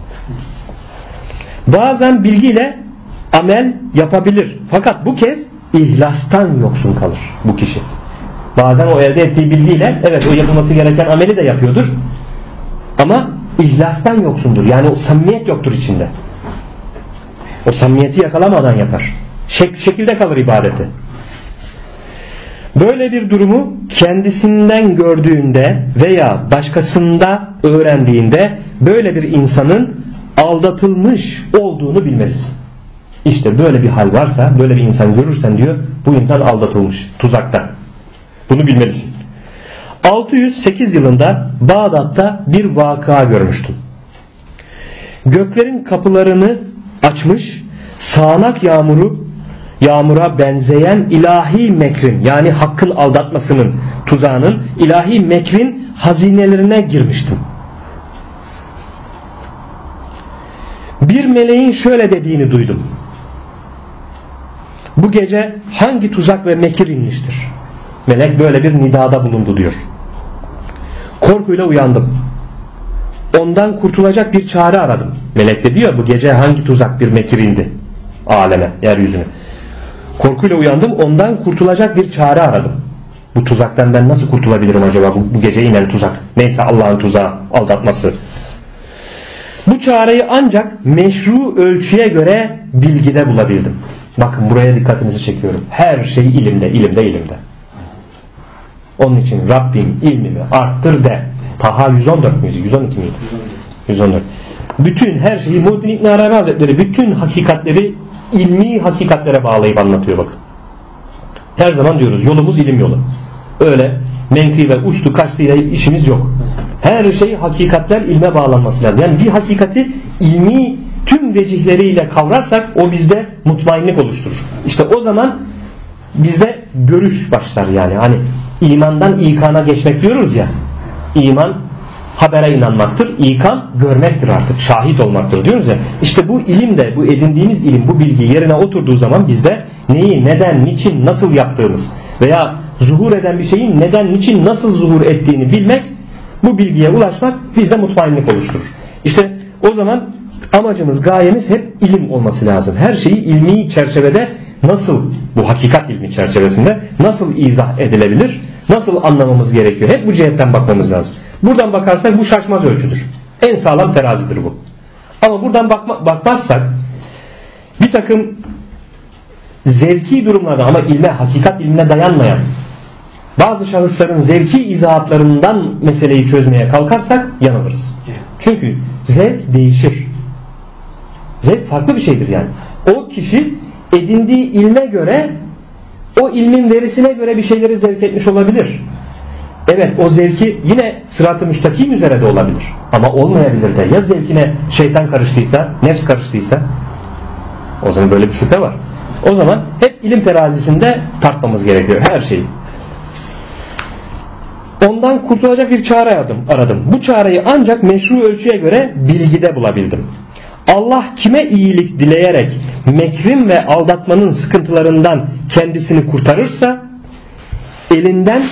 Bazen bilgiyle amel yapabilir. Fakat bu kez ihlastan yoksun kalır bu kişi. Bazen o elde ettiği bilgiyle evet o yapılması gereken ameli de yapıyordur. Ama ihlastan yoksundur. Yani o samimiyet yoktur içinde. O samimiyeti yakalamadan yapar. Şekilde kalır ibadeti. Böyle bir durumu kendisinden gördüğünde veya başkasında öğrendiğinde böyle bir insanın aldatılmış olduğunu bilmelisin. İşte böyle bir hal varsa, böyle bir insan görürsen diyor, bu insan aldatılmış, tuzakta. Bunu bilmelisin. 608 yılında Bağdat'ta bir vakıa görmüştüm. Göklerin kapılarını açmış, sağanak yağmura benzeyen ilahi mekrin, yani hakkın aldatmasının, tuzağının, ilahi mekrin hazinelerine girmiştim. Bir meleğin şöyle dediğini duydum: bu gece hangi tuzak ve mekir inmiştir? Melek böyle bir nidada bulundu diyor. Korkuyla uyandım. Ondan kurtulacak bir çare aradım. Melek de diyor, bu gece hangi tuzak bir mekir indi aleme, yeryüzüne. Korkuyla uyandım, ondan kurtulacak bir çare aradım. Bu tuzaktan ben nasıl kurtulabilirim acaba, bu gece inen tuzak? Neyse, Allah'ın tuzağı, aldatması. Bu çareyi ancak meşru ölçüye göre bilgide bulabildim. Bakın, buraya dikkatinizi çekiyorum. Her şey ilimde. Onun için Rabbim ilmimi arttır de. Taha 114 müydü? 112 miydi? 114. Bütün her şeyi Muhyiddin İbn Arabi Hazretleri bütün hakikatleri ilmi hakikatlere bağlayıp anlatıyor bakın. Her zaman diyoruz, yolumuz ilim yolu. Öyle menkı ve uçtu kaçtıyla işimiz yok. Her şey hakikatler ilme bağlanması lazım. Yani bir hakikati ilmi tüm vecihleriyle kavrarsak o bizde mutmainlik oluşturur. İşte o zaman bizde görüş başlar yani. Hani imandan ikana geçmek diyoruz ya. İman habere inanmaktır. İkan görmektir artık. Şahit olmaktır diyoruz ya. İşte bu ilim de, bu edindiğimiz ilim, bu bilgi yerine oturduğu zaman bizde neyi, neden, niçin, nasıl yaptığımız veya zuhur eden bir şeyin neden, niçin, nasıl zuhur ettiğini bilmek, bu bilgiye ulaşmak bizde mutmainlik oluşturur. İşte o zaman amacımız, gayemiz hep ilim olması lazım. Her şeyi ilmi çerçevede nasıl, bu hakikat ilmi çerçevesinde nasıl izah edilebilir, nasıl anlamamız gerekiyor. Hep bu cihetten bakmamız lazım. Buradan bakarsak bu şaşmaz ölçüdür. En sağlam terazidir bu. Ama buradan bakmazsak bir takım zevki durumlarda ama ilme, hakikat ilmine dayanmayan bazı şahısların zevki izahatlarından meseleyi çözmeye kalkarsak yanılırız. Çünkü zevk değişir. Zevk farklı bir şeydir yani. O kişi edindiği ilme göre, o ilmin verisine göre bir şeyleri zevk etmiş olabilir. Evet, o zevki yine sırat-ı müstakim üzere de olabilir. Ama olmayabilir de. Ya zevkine şeytan karıştıysa, nefs karıştıysa, o zaman böyle bir şüphe var. O zaman hep ilim terazisinde tartmamız gerekiyor her şeyi. Ondan kurtulacak bir çare aradım. Bu çareyi ancak meşru ölçüye göre bilgide bulabildim. Allah kime iyilik dileyerek mekrin ve aldatmanın sıkıntılarından kendisini kurtarırsa elinden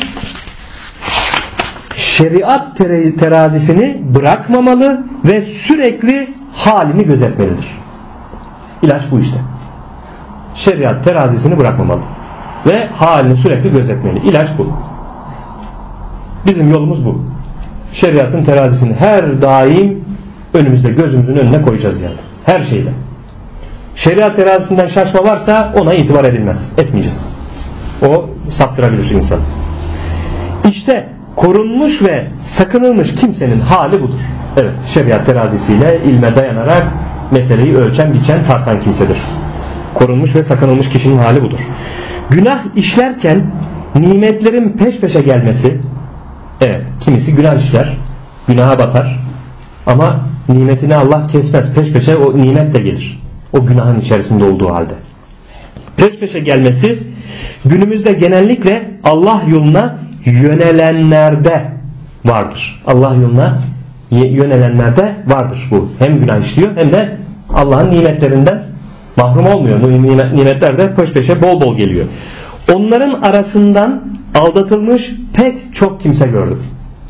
şeriat terazisini bırakmamalı ve sürekli halini gözetmelidir. İlaç bu işte. Şeriat terazisini bırakmamalı ve halini sürekli gözetmeli. İlaç bu. Bizim yolumuz bu. Şeriatın terazisini her daim önümüzde, gözümüzün önüne koyacağız yani. Her şeyde. Şeriat terazisinden şaşma varsa ona itibar edilmez. Etmeyeceğiz. O saptırabilir insanı. İşte korunmuş ve sakınılmış kimsenin hali budur. Evet, şeriat terazisiyle ilme dayanarak meseleyi ölçen, biçen, tartan kimsedir. Korunmuş ve sakınılmış kişinin hali budur. Günah işlerken nimetlerin peş peşe gelmesi, evet, kimisi günah işler, günaha batar ama nimetini Allah kesmez. Peş peşe o nimet de gelir. O günahın içerisinde olduğu halde. Peş peşe gelmesi günümüzde genellikle Allah yoluna yönelenlerde vardır. Allah yoluna yönelenlerde vardır bu. Hem günah işliyor hem de Allah'ın nimetlerinden mahrum olmuyor. Bu nimetler de peş peşe bol bol geliyor. Onların arasından aldatılmış pek çok kimse gördüm.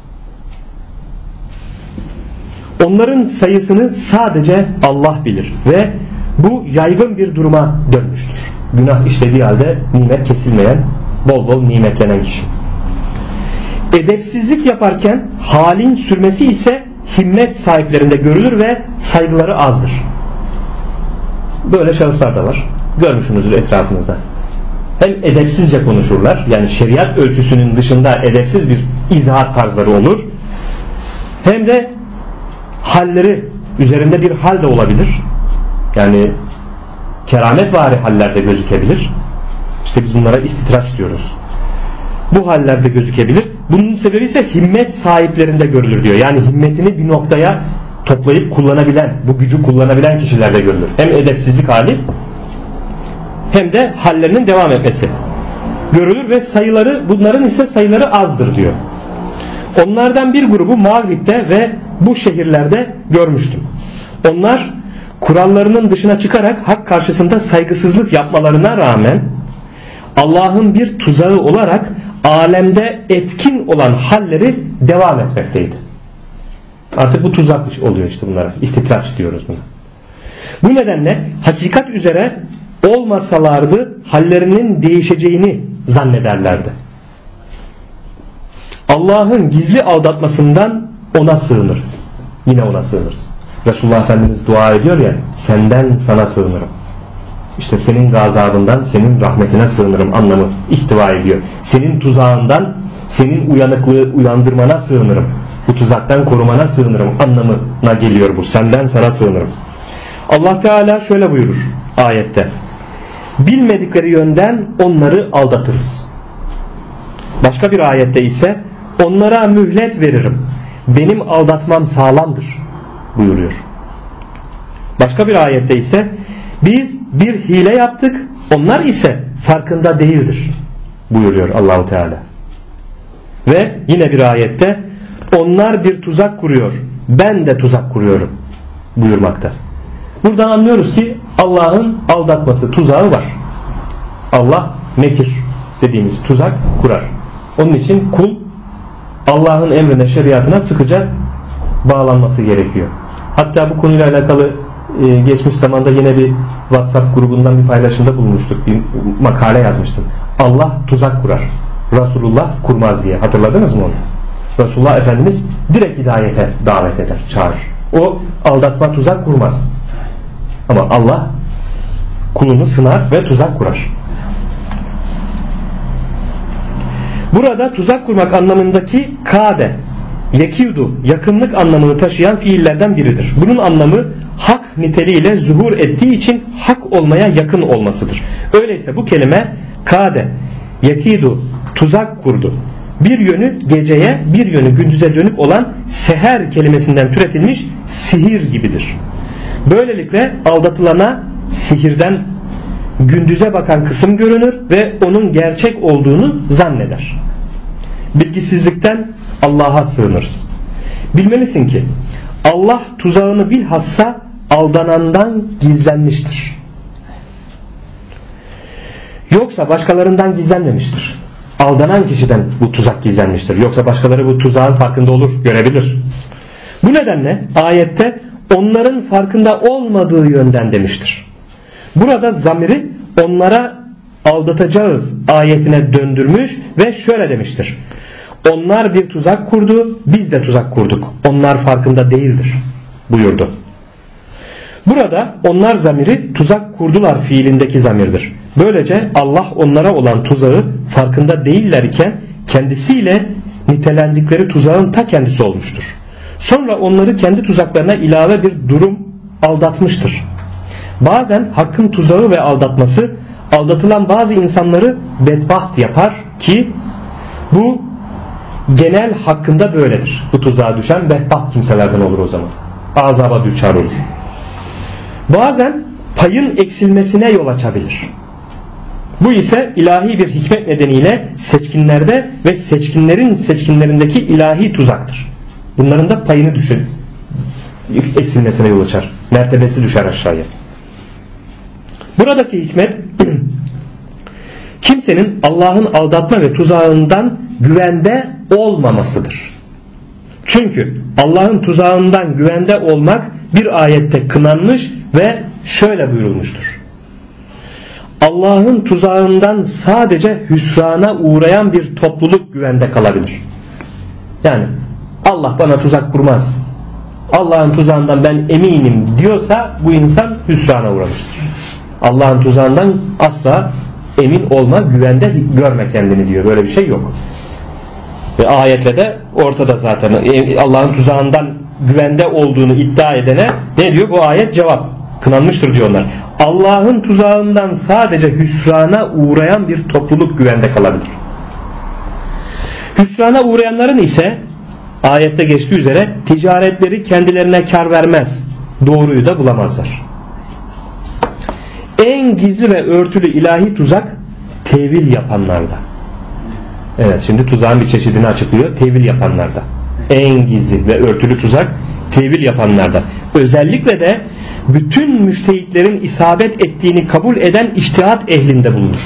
Onların sayısını sadece Allah bilir ve bu yaygın bir duruma dönmüştür. Günah işlediği halde nimet kesilmeyen, bol bol nimetlenen kişi. Edepsizlik yaparken halin sürmesi ise himmet sahiplerinde görülür ve saygıları azdır. Böyle şahıslar da var. Görmüşsünüzdür etrafınızda. hem edepsizce konuşurlar, yani şeriat ölçüsünün dışında edepsiz bir izahat tarzları olur, hem de halleri üzerinde bir hal de olabilir, yani kerametvari hallerde gözükebilir. İşte biz bunlara istitraç diyoruz. Bu hallerde gözükebilir. Bunun sebebi ise himmet sahiplerinde görülür diyor. Yani himmetini bir noktaya toplayıp kullanabilen, bu gücü kullanabilen kişilerde görülür. Hem edepsizlik hali hem de hallerinin devam etmesi görülür ve bunların ise sayıları azdır diyor. Onlardan bir grubu Mağrib'de ve bu şehirlerde görmüştüm. Onlar kurallarının dışına çıkarak hak karşısında saygısızlık yapmalarına rağmen Allah'ın bir tuzağı olarak alemde etkin olan halleri devam etmekteydi. Artık bu tuzak oluyor işte bunlara. İstitraç diyoruz buna. Bu nedenle hakikat üzere olmasalardı hallerinin değişeceğini zannederlerdi. Allah'ın gizli aldatmasından ona sığınırız. Yine ona sığınırız. Resulullah Efendimiz dua ediyor ya, senden sana sığınırım. İşte senin gazabından senin rahmetine sığınırım anlamı ihtiva ediyor. Senin tuzağından senin uyanıklığı uyandırmana sığınırım. Bu tuzaktan korumana sığınırım anlamına geliyor bu. Senden sana sığınırım. Allah Teala şöyle buyurur ayette. Bilmedikleri yönden onları aldatırız. Başka bir ayette ise onlara mühlet veririm. Benim aldatmam sağlamdır buyuruyor. Başka bir ayette ise biz bir hile yaptık, onlar ise farkında değildir buyuruyor Allahu Teala. Ve yine bir ayette onlar bir tuzak kuruyor, ben de tuzak kuruyorum buyurmakta. Buradan anlıyoruz ki Allah'ın aldatması, tuzağı var. Allah mekir dediğimiz tuzak kurar. Onun için kul Allah'ın emrine, şeriatına sıkıca bağlanması gerekiyor. Hatta bu konuyla alakalı geçmiş zamanda yine bir WhatsApp grubundan bir paylaşımda bulunmuştuk. Bir makale yazmıştım. Allah tuzak kurar, Resulullah kurmaz diye. Hatırladınız mı onu? Resulullah Efendimiz direkt hidayete davet eder, çağırır. O aldatma, tuzak kurmaz. Ama Allah kulunu sınar ve tuzak kurar. Burada tuzak kurmak anlamındaki kade, yekidu, yakınlık anlamını taşıyan fiillerden biridir. Bunun anlamı hak niteliğiyle zuhur ettiği için hak olmaya yakın olmasıdır. Öyleyse bu kelime kade, yekidu, tuzak kurdu. Bir yönü geceye, bir yönü gündüze dönük olan seher kelimesinden türetilmiş sihir gibidir. Böylelikle aldatılana sihirden gündüze bakan kısım görünür ve onun gerçek olduğunu zanneder. Bilgisizlikten Allah'a sığınırız. Bilmelisin ki Allah tuzağını bilhassa aldanandan gizlenmiştir. Yoksa başkalarından gizlenmemiştir. Aldanan kişiden bu tuzak gizlenmiştir. Yoksa başkaları bu tuzağın farkında olur, görebilir. Bu nedenle ayette onların farkında olmadığı yönden demiştir. Burada zamiri onlara aldatacağız ayetine döndürmüş ve şöyle demiştir. Onlar bir tuzak kurdu, biz de tuzak kurduk. Onlar farkında değildir buyurdu. Burada onlar zamiri tuzak kurdular fiilindeki zamirdir. Böylece Allah onlara olan tuzağı farkında değiller iken kendisiyle nitelendikleri tuzağın ta kendisi olmuştur. Sonra onları kendi tuzaklarına ilave bir durum aldatmıştır. Bazen hakkın tuzağı ve aldatması aldatılan bazı insanları bedbaht yapar ki bu genel hakkında böyledir. Bu tuzağa düşen bedbaht kimselerden olur o zaman. Azaba düçar olur. Bazen payın eksilmesine yol açabilir. Bu ise ilahi bir hikmet nedeniyle seçkinlerde ve seçkinlerin seçkinlerindeki ilahi tuzaktır. Bunların da payını eksilmesine yol açar. Mertebesi düşer aşağıya. Buradaki hikmet kimsenin Allah'ın aldatma ve tuzağından güvende olmamasıdır. Çünkü Allah'ın tuzağından güvende olmak bir ayette kınanmış ve şöyle buyurulmuştur. Allah'ın tuzağından sadece hüsrana uğrayan bir topluluk güvende kalabilir. Yani Allah bana tuzak kurmaz, Allah'ın tuzağından ben eminim diyorsa bu insan hüsrana uğramıştır. Allah'ın tuzağından asla emin olma, güvende görme kendini diyor. Böyle bir şey yok. Ve ayetle de ortada zaten. Allah'ın tuzağından güvende olduğunu iddia edene ne diyor? Bu ayet cevap. Kınanmıştır diyorlar. Allah'ın tuzağından sadece hüsrana uğrayan bir topluluk güvende kalabilir. Hüsrana uğrayanların ise ayette geçtiği üzere ticaretleri kendilerine kar vermez. Doğruyu da bulamazlar. En gizli ve örtülü ilahi tuzak tevil yapanlarda. Evet, şimdi tuzağın bir çeşidini açıklıyor. Tevil yapanlarda. En gizli ve örtülü tuzak tevil yapanlarda. Özellikle de bütün müştehitlerin isabet ettiğini kabul eden içtihat ehlinde bulunur.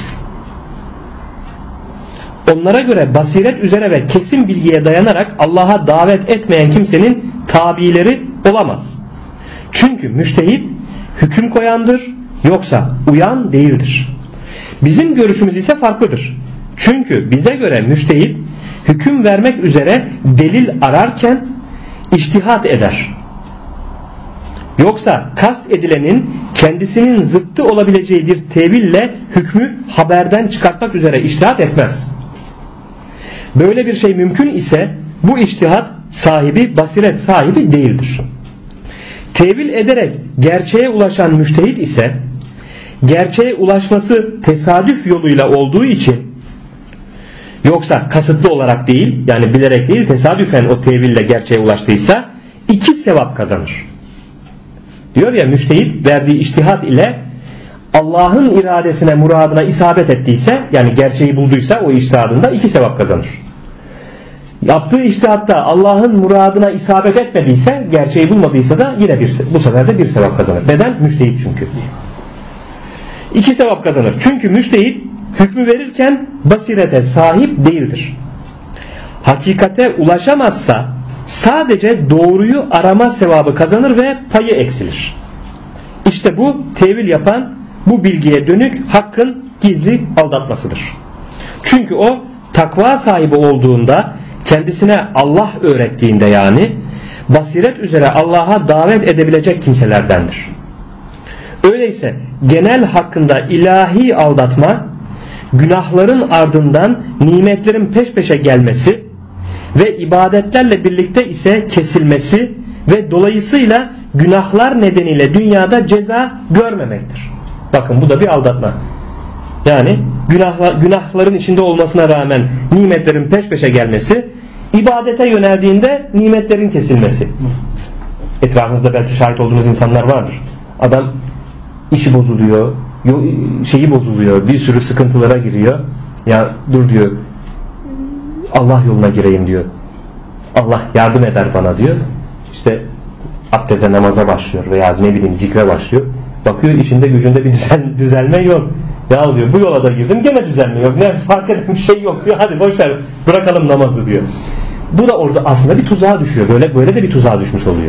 Onlara göre basiret üzere ve kesin bilgiye dayanarak Allah'a davet etmeyen kimsenin tabileri olamaz. Çünkü müştehit hüküm koyandır, yoksa uyan değildir. Bizim görüşümüz ise farklıdır. Çünkü bize göre müştehit hüküm vermek üzere delil ararken içtihat eder. Yoksa kast edilenin kendisinin zıttı olabileceği bir teville hükmü haberden çıkartmak üzere içtihat etmez. Böyle bir şey mümkün ise bu içtihat sahibi basiret sahibi değildir. Tevil ederek gerçeğe ulaşan müştehit ise gerçeğe ulaşması tesadüf yoluyla olduğu için, yoksa kasıtlı olarak değil, yani bilerek değil, tesadüfen o teville gerçeğe ulaştıysa 2 sevap kazanır. Diyor ya, müştehit verdiği içtihat ile Allah'ın iradesine, muradına isabet ettiyse, yani gerçeği bulduysa o içtihadında 2 sevap kazanır. Yaptığı içtihatta Allah'ın muradına isabet etmediyse, gerçeği bulmadıysa da yine bu sefer de 1 sevap kazanır. Neden? Müştehit çünkü. 2 sevap kazanır. Çünkü müştehit hükmü verirken basirete sahip değildir. Hakikate ulaşamazsa sadece doğruyu arama sevabı kazanır ve payı eksilir. İşte bu tevil yapan, bu bilgiye dönük hakkın gizli aldatmasıdır. Çünkü o takva sahibi olduğunda, kendisine Allah öğrettiğinde, yani basiret üzere Allah'a davet edebilecek kimselerdendir. Öyleyse genel hakkında ilahi aldatma, günahların ardından nimetlerin peş peşe gelmesi ve ibadetlerle birlikte ise kesilmesi ve dolayısıyla günahlar nedeniyle dünyada ceza görmemektir. Bakın, bu da bir aldatma. Yani günahların içinde olmasına rağmen nimetlerin peş peşe gelmesi, ibadete yöneldiğinde nimetlerin kesilmesi. Etrafınızda belki şahit olduğunuz insanlar vardır. Adam işi bozuluyor, şeyi bozuluyor, bir sürü sıkıntılara giriyor. Ya dur diyor, Allah yoluna gireyim diyor. Allah yardım eder bana diyor. İşte abdeste, namaza başlıyor veya ne bileyim zikre başlıyor. Bakıyor işinde gücünde bir düzelme yok. Ya diyor, bu yola da girdim gene düzelme yok. Ne fark eden bir şey yok diyor. Hadi boşver, bırakalım namazı diyor. Bu da orada aslında bir tuzağa düşüyor. Böyle de bir tuzağa düşmüş oluyor.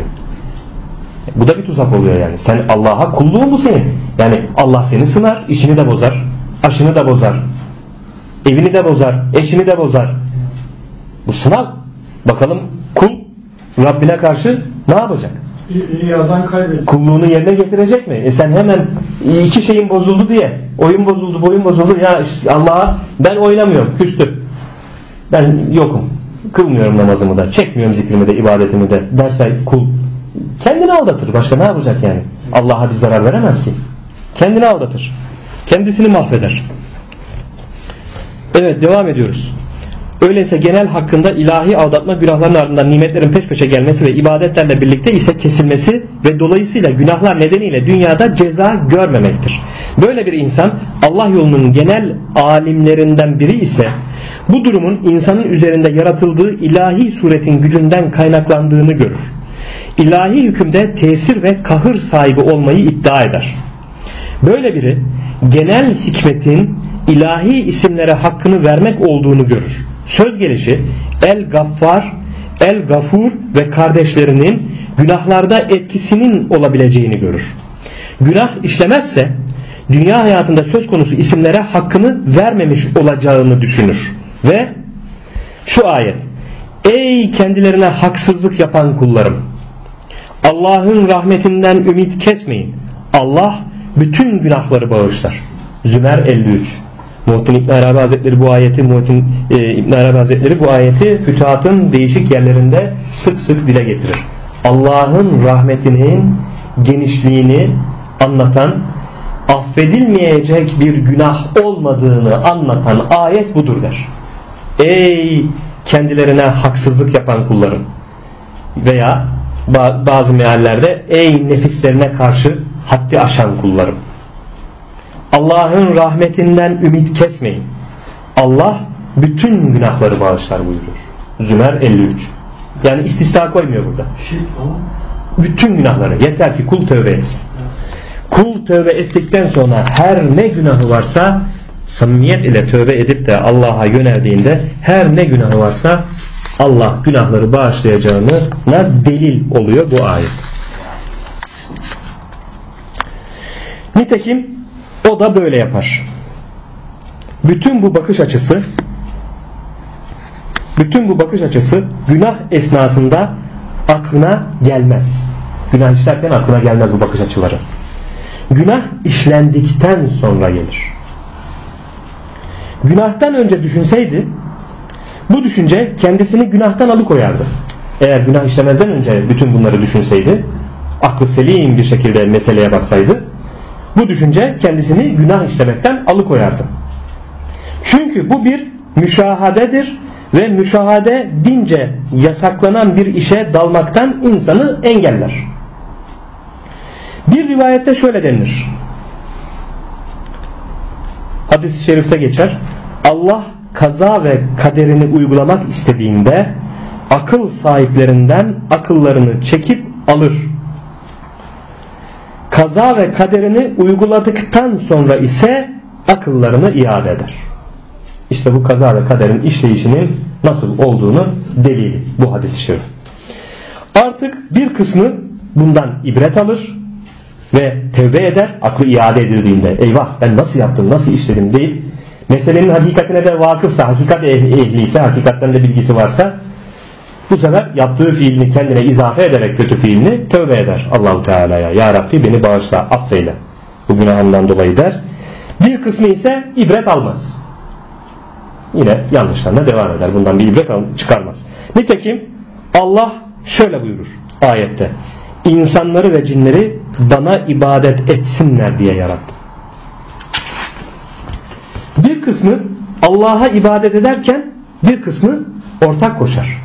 Bu da bir tuzak oluyor yani. Sen Allah'a, kulluğun bu senin. Yani Allah seni sınar, işini de bozar, aşını da bozar, evini de bozar, eşini de bozar. Bu sınav. Bakalım kul Rabbine karşı ne yapacak? Kulluğunu yerine getirecek mi? Sen hemen 2 şeyin bozuldu diye, oyun bozuldu, boyun bozuldu, ya Allah'a ben oynamıyorum, küstüm, ben yokum, kılmıyorum namazımı da, çekmiyorum zikrimi de, ibadetimi de derse kul kendini aldatır. Başka ne yapacak yani? Allah'a bir zarar veremez ki. Kendini aldatır. Kendisini mahveder. Evet, devam ediyoruz. Öyleyse genel hakkında ilahi aldatma, günahların ardından nimetlerin peş peşe gelmesi ve ibadetlerle birlikte ise kesilmesi ve dolayısıyla günahlar nedeniyle dünyada ceza görmemektir. Böyle bir insan Allah yolunun genel alimlerinden biri ise bu durumun insanın üzerinde yaratıldığı ilahi suretin gücünden kaynaklandığını görür. İlahi hükümde tesir ve kahır sahibi olmayı iddia eder. Böyle biri genel hikmetin ilahi isimlere hakkını vermek olduğunu görür. Söz gelişi El-Gaffar, El-Gafur ve kardeşlerinin günahlarda etkisinin olabileceğini görür. Günah işlemezse dünya hayatında söz konusu isimlere hakkını vermemiş olacağını düşünür. Ve şu ayet: ey kendilerine haksızlık yapan kullarım, Allah'ın rahmetinden ümit kesmeyin. Allah bütün günahları bağışlar. Zümer 53. Muhittin İbn Arabi Hazretleri bu ayeti Fütuhat'ın değişik yerlerinde sık sık dile getirir. Allah'ın rahmetinin genişliğini anlatan, affedilmeyecek bir günah olmadığını anlatan ayet budur der. Ey kendilerine haksızlık yapan kullarım, veya bazı meallerde ey nefislerine karşı haddi aşan kullarım, Allah'ın rahmetinden ümit kesmeyin. Allah bütün günahları bağışlar buyuruyor. Zümer 53. Yani istisna koymuyor burada. Bütün günahları, yeter ki kul tövbe etsin. Kul tövbe ettikten sonra her ne günahı varsa, samimiyet ile tövbe edip de Allah'a yöneldiğinde her ne günahı varsa Allah günahları bağışlayacağına delil oluyor bu ayet. Nitekim o da böyle yapar. Bütün bu bakış açısı günah esnasında aklına gelmez. Günah işlerken aklına gelmez bu bakış açıları. Günah işlendikten sonra gelir. Günahtan önce düşünseydi, bu düşünce kendisini günahtan alıkoyardı. Eğer günah işlemezden önce bütün bunları düşünseydi, aklı selim bir şekilde meseleye baksaydı, bu düşünce kendisini günah işlemekten alıkoyardı. Çünkü bu bir müşahadedir ve müşahade dince yasaklanan bir işe dalmaktan insanı engeller. Bir rivayette şöyle denilir. Hadis-i şerifte geçer. Allah kaza ve kaderini uygulamak istediğinde akıl sahiplerinden akıllarını çekip alır. Kaza ve kaderini uyguladıktan sonra ise akıllarını iade eder. İşte bu kaza ve kaderin işleyişinin nasıl olduğunu delili bu hadis-i şerif. Artık bir kısmı bundan ibret alır ve tevbe eder, aklı iade edildiğinde eyvah ben nasıl yaptım, nasıl işledim deyip meselenin hakikatine de vakıfsa, hakikat ehliyse, hakikatten de bilgisi varsa bu sefer yaptığı fiilini kendine izafe ederek kötü fiilini tövbe eder Allah-u Teala'ya. Ya Rabbi beni bağışla, affeyle bu günahımdan dolayı der. Bir kısmı ise ibret almaz. Yine yanlışlarına devam eder. Bundan bir ibret çıkarmaz. Nitekim Allah şöyle buyurur ayette. İnsanları ve cinleri bana ibadet etsinler diye yarattım. Bir kısmı Allah'a ibadet ederken bir kısmı ortak koşar.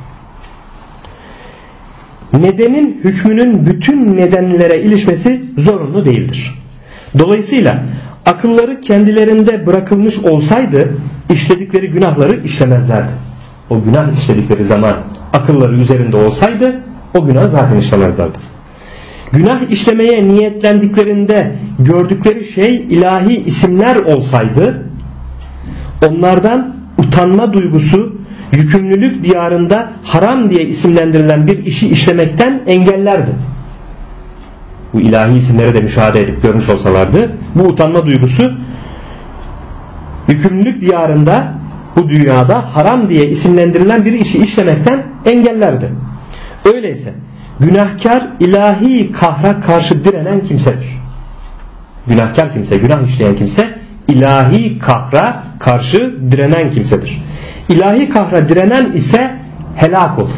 Nedenin hükmünün bütün nedenlere ilişmesi zorunlu değildir. Dolayısıyla akılları kendilerinde bırakılmış olsaydı işledikleri günahları işlemezlerdi. O günah işledikleri zaman akılları üzerinde olsaydı o günahı zaten işlemezlerdi. Günah işlemeye niyetlendiklerinde gördükleri şey ilahi isimler olsaydı onlardan utanma duygusu yükümlülük diyarında haram diye isimlendirilen bir işi işlemekten engellerdi. Bu ilahi isimleri de müşahede edip görmüş olsalardı bu utanma duygusu yükümlülük diyarında bu dünyada haram diye isimlendirilen bir işi işlemekten engellerdi. Öyleyse günahkar ilahi kahra karşı direnen kimsedir. Günahkar kimse, günah işleyen kimse ilahi kahra karşı direnen kimsedir. İlahi kahra direnen ise helak olur.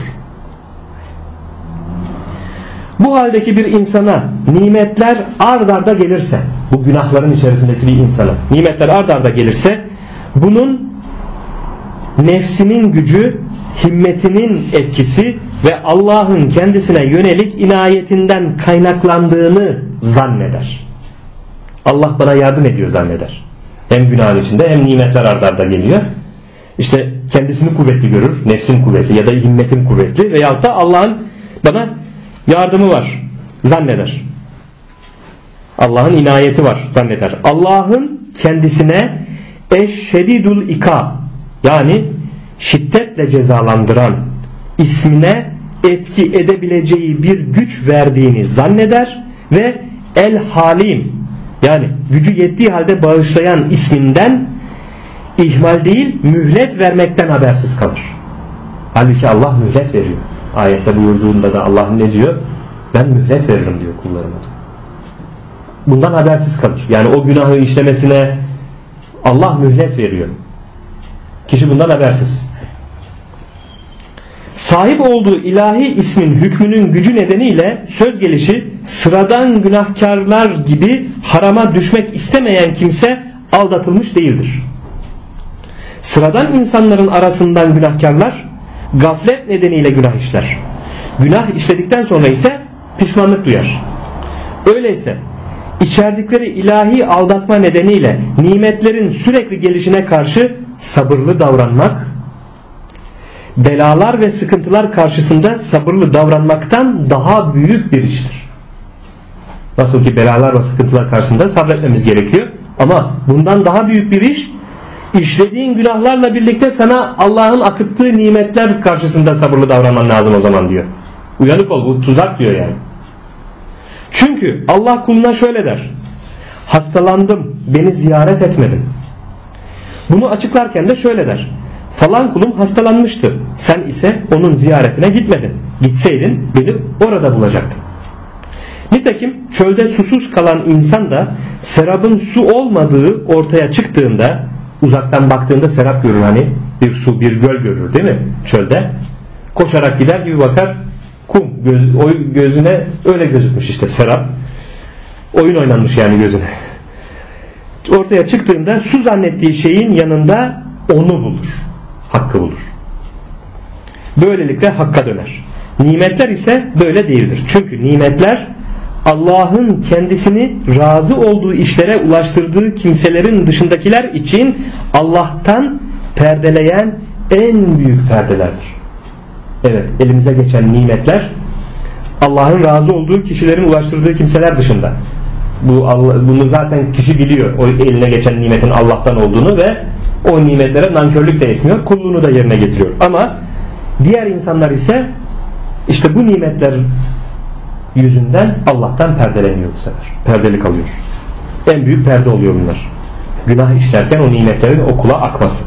Bu haldeki bir insana nimetler ard arda gelirse, bu günahların içerisindeki bir insana nimetler ard arda gelirse bunun nefsinin gücü, himmetinin etkisi ve Allah'ın kendisine yönelik inayetinden kaynaklandığını zanneder. Allah bana yardım ediyor zanneder. Hem günahın içinde hem nimetler ard arda geliyor. İşte kendisini kuvvetli görür, nefsin kuvvetli ya da himmetin kuvvetli veyahut da Allah'ın bana yardımı var zanneder. Allah'ın inayeti var zanneder. Allah'ın kendisine eşşedidul ika yani şiddetle cezalandıran ismine etki edebileceği bir güç verdiğini zanneder ve el halim yani gücü yettiği halde bağışlayan isminden ihmal değil mühlet vermekten habersiz kalır. Halbuki Allah mühlet veriyor. Ayette buyurduğunda da Allah ne diyor? Ben mühlet veririm diyor kullarıma. Bundan habersiz kalır. Yani o günahı işlemesine Allah mühlet veriyor. Kişi bundan habersiz. Sahip olduğu ilahi ismin hükmünün gücü nedeniyle söz gelişi sıradan günahkarlar gibi harama düşmek istemeyen kimse aldatılmış değildir. Sıradan insanların arasından günahkarlar gaflet nedeniyle günah işler. Günah işledikten sonra ise pişmanlık duyar. Öyleyse içerdikleri ilahi aldatma nedeniyle nimetlerin sürekli gelişine karşı sabırlı davranmak, belalar ve sıkıntılar karşısında sabırlı davranmaktan daha büyük bir iştir. Nasıl ki belalar ve sıkıntılar karşısında sabretmemiz gerekiyor, ama bundan daha büyük bir iş, işlediğin günahlarla birlikte sana Allah'ın akıttığı nimetler karşısında sabırlı davranman lazım o zaman diyor. Uyanık ol, bu tuzak diyor yani. Çünkü Allah kuluna şöyle der: hastalandım, beni ziyaret etmedin. Bunu açıklarken de şöyle der: falan kulum hastalanmıştı, sen ise onun ziyaretine gitmedin. Gitseydin beni orada bulacaktın. Nitekim çölde susuz kalan insan da serabın su olmadığı ortaya çıktığında, uzaktan baktığında serap görür, hani bir su, bir göl görür değil mi çölde? Koşarak gider gibi bakar, kum, gözüne öyle gözükmüş işte serap. Oyun oynanmış yani gözüne. Ortaya çıktığında su zannettiği şeyin yanında onu bulur. Hakkı bulur. Böylelikle hakka döner. Nimetler ise böyle değildir. Çünkü nimetler Allah'ın kendisini razı olduğu işlere ulaştırdığı kimselerin dışındakiler için Allah'tan perdeleyen en büyük perdelerdir. Evet, elimize geçen nimetler Allah'ın razı olduğu kişilerin ulaştırdığı kimseler dışında. Bunu zaten kişi biliyor, o eline geçen nimetin Allah'tan olduğunu ve o nimetlere nankörlük de etmiyor, kulluğunu da yerine getiriyor. Ama diğer insanlar ise işte bu nimetler yüzünden Allah'tan perdeleniyor bu sefer. Perdeli kalıyor. En büyük perde oluyor bunlar. Günah işlerken o nimetlerin o kula akması.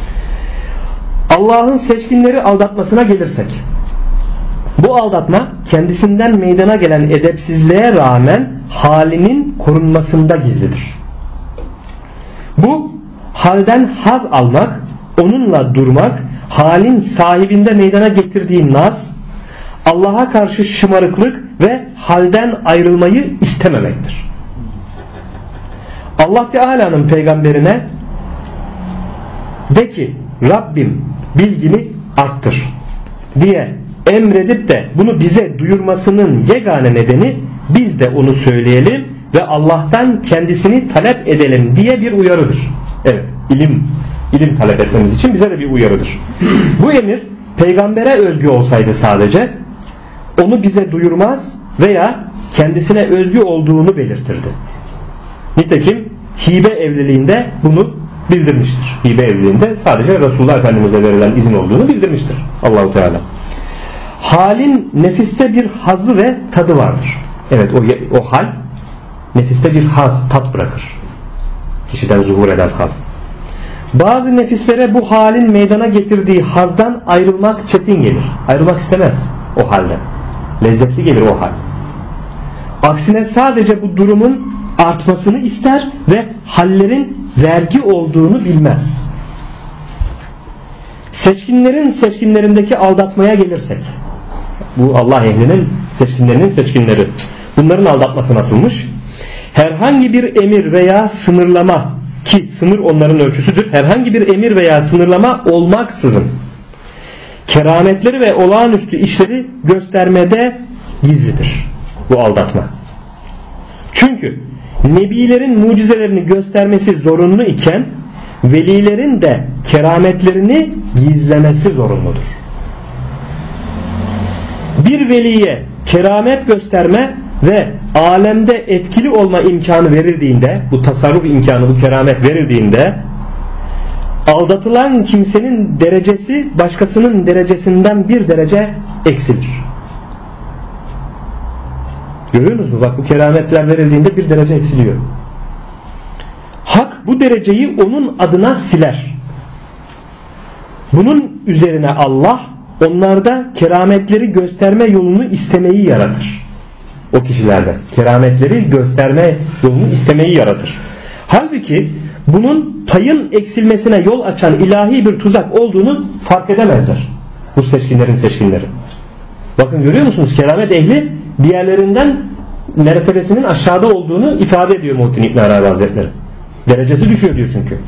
Allah'ın seçkinleri aldatmasına gelirsek, bu aldatma kendisinden meydana gelen edepsizliğe rağmen halinin korunmasında gizlidir. Bu halden haz almak, onunla durmak, halin sahibinde meydana getirdiği naz, Allah'a karşı şımarıklık ve halden ayrılmayı istememektir. Allah Teala'nın peygamberine de ki Rabbim bilgini arttır diye emredip de bunu bize duyurmasının yegane nedeni biz de onu söyleyelim ve Allah'tan kendisini talep edelim diye bir uyarıdır. Evet, ilim talep etmemiz için bize de bir uyarıdır. Bu emir peygambere özgü olsaydı sadece onu bize duyurmaz veya kendisine özgü olduğunu belirtirdi. Nitekim hibe evliliğinde bunu bildirmiştir. Hibe evliliğinde sadece Resulullah Efendimiz'e verilen izin olduğunu bildirmiştir Allah-u Teala. Halin nefiste bir hazı ve tadı vardır. Evet, o hal nefiste bir haz, tat bırakır. Kişiden zuhur eden hal. Bazı nefislere bu halin meydana getirdiği hazdan ayrılmak çetin gelir. Ayrılmak istemez o halden. Lezzetli gelir o hal. Aksine sadece bu durumun artmasını ister ve hallerin vergi olduğunu bilmez. Seçkinlerin seçkinlerindeki aldatmaya gelirsek, bu Allah ehlinin seçkinlerinin seçkinleri, bunların aldatması nasılmış? Herhangi bir emir veya sınırlama, ki sınır onların ölçüsüdür, herhangi bir emir veya sınırlama olmaksızın kerametleri ve olağanüstü işleri göstermede gizlidir bu aldatma. Çünkü nebilerin mucizelerini göstermesi zorunlu iken velilerin de kerametlerini gizlemesi zorunludur. Bir veliye keramet gösterme ve alemde etkili olma imkanı verildiğinde, bu tasarruf imkanı, bu keramet verildiğinde aldatılan kimsenin derecesi başkasının derecesinden bir derece eksilir. Görüyor musunuz? Bak, bu kerametler verildiğinde bir derece eksiliyor. Hak bu dereceyi onun adına siler. Bunun üzerine Allah onlarda kerametleri gösterme yolunu istemeyi yaratır. O kişilerde kerametleri gösterme yolunu istemeyi yaratır. Halbuki bunun payın eksilmesine yol açan ilahi bir tuzak olduğunu fark edemezler bu seçkinleri. Bakın, görüyor musunuz? Keramet ehli diğerlerinden mertebesinin aşağıda olduğunu ifade ediyor Muhittin İbn Arabi Hazretleri. Derecesi düşüyor diyor çünkü.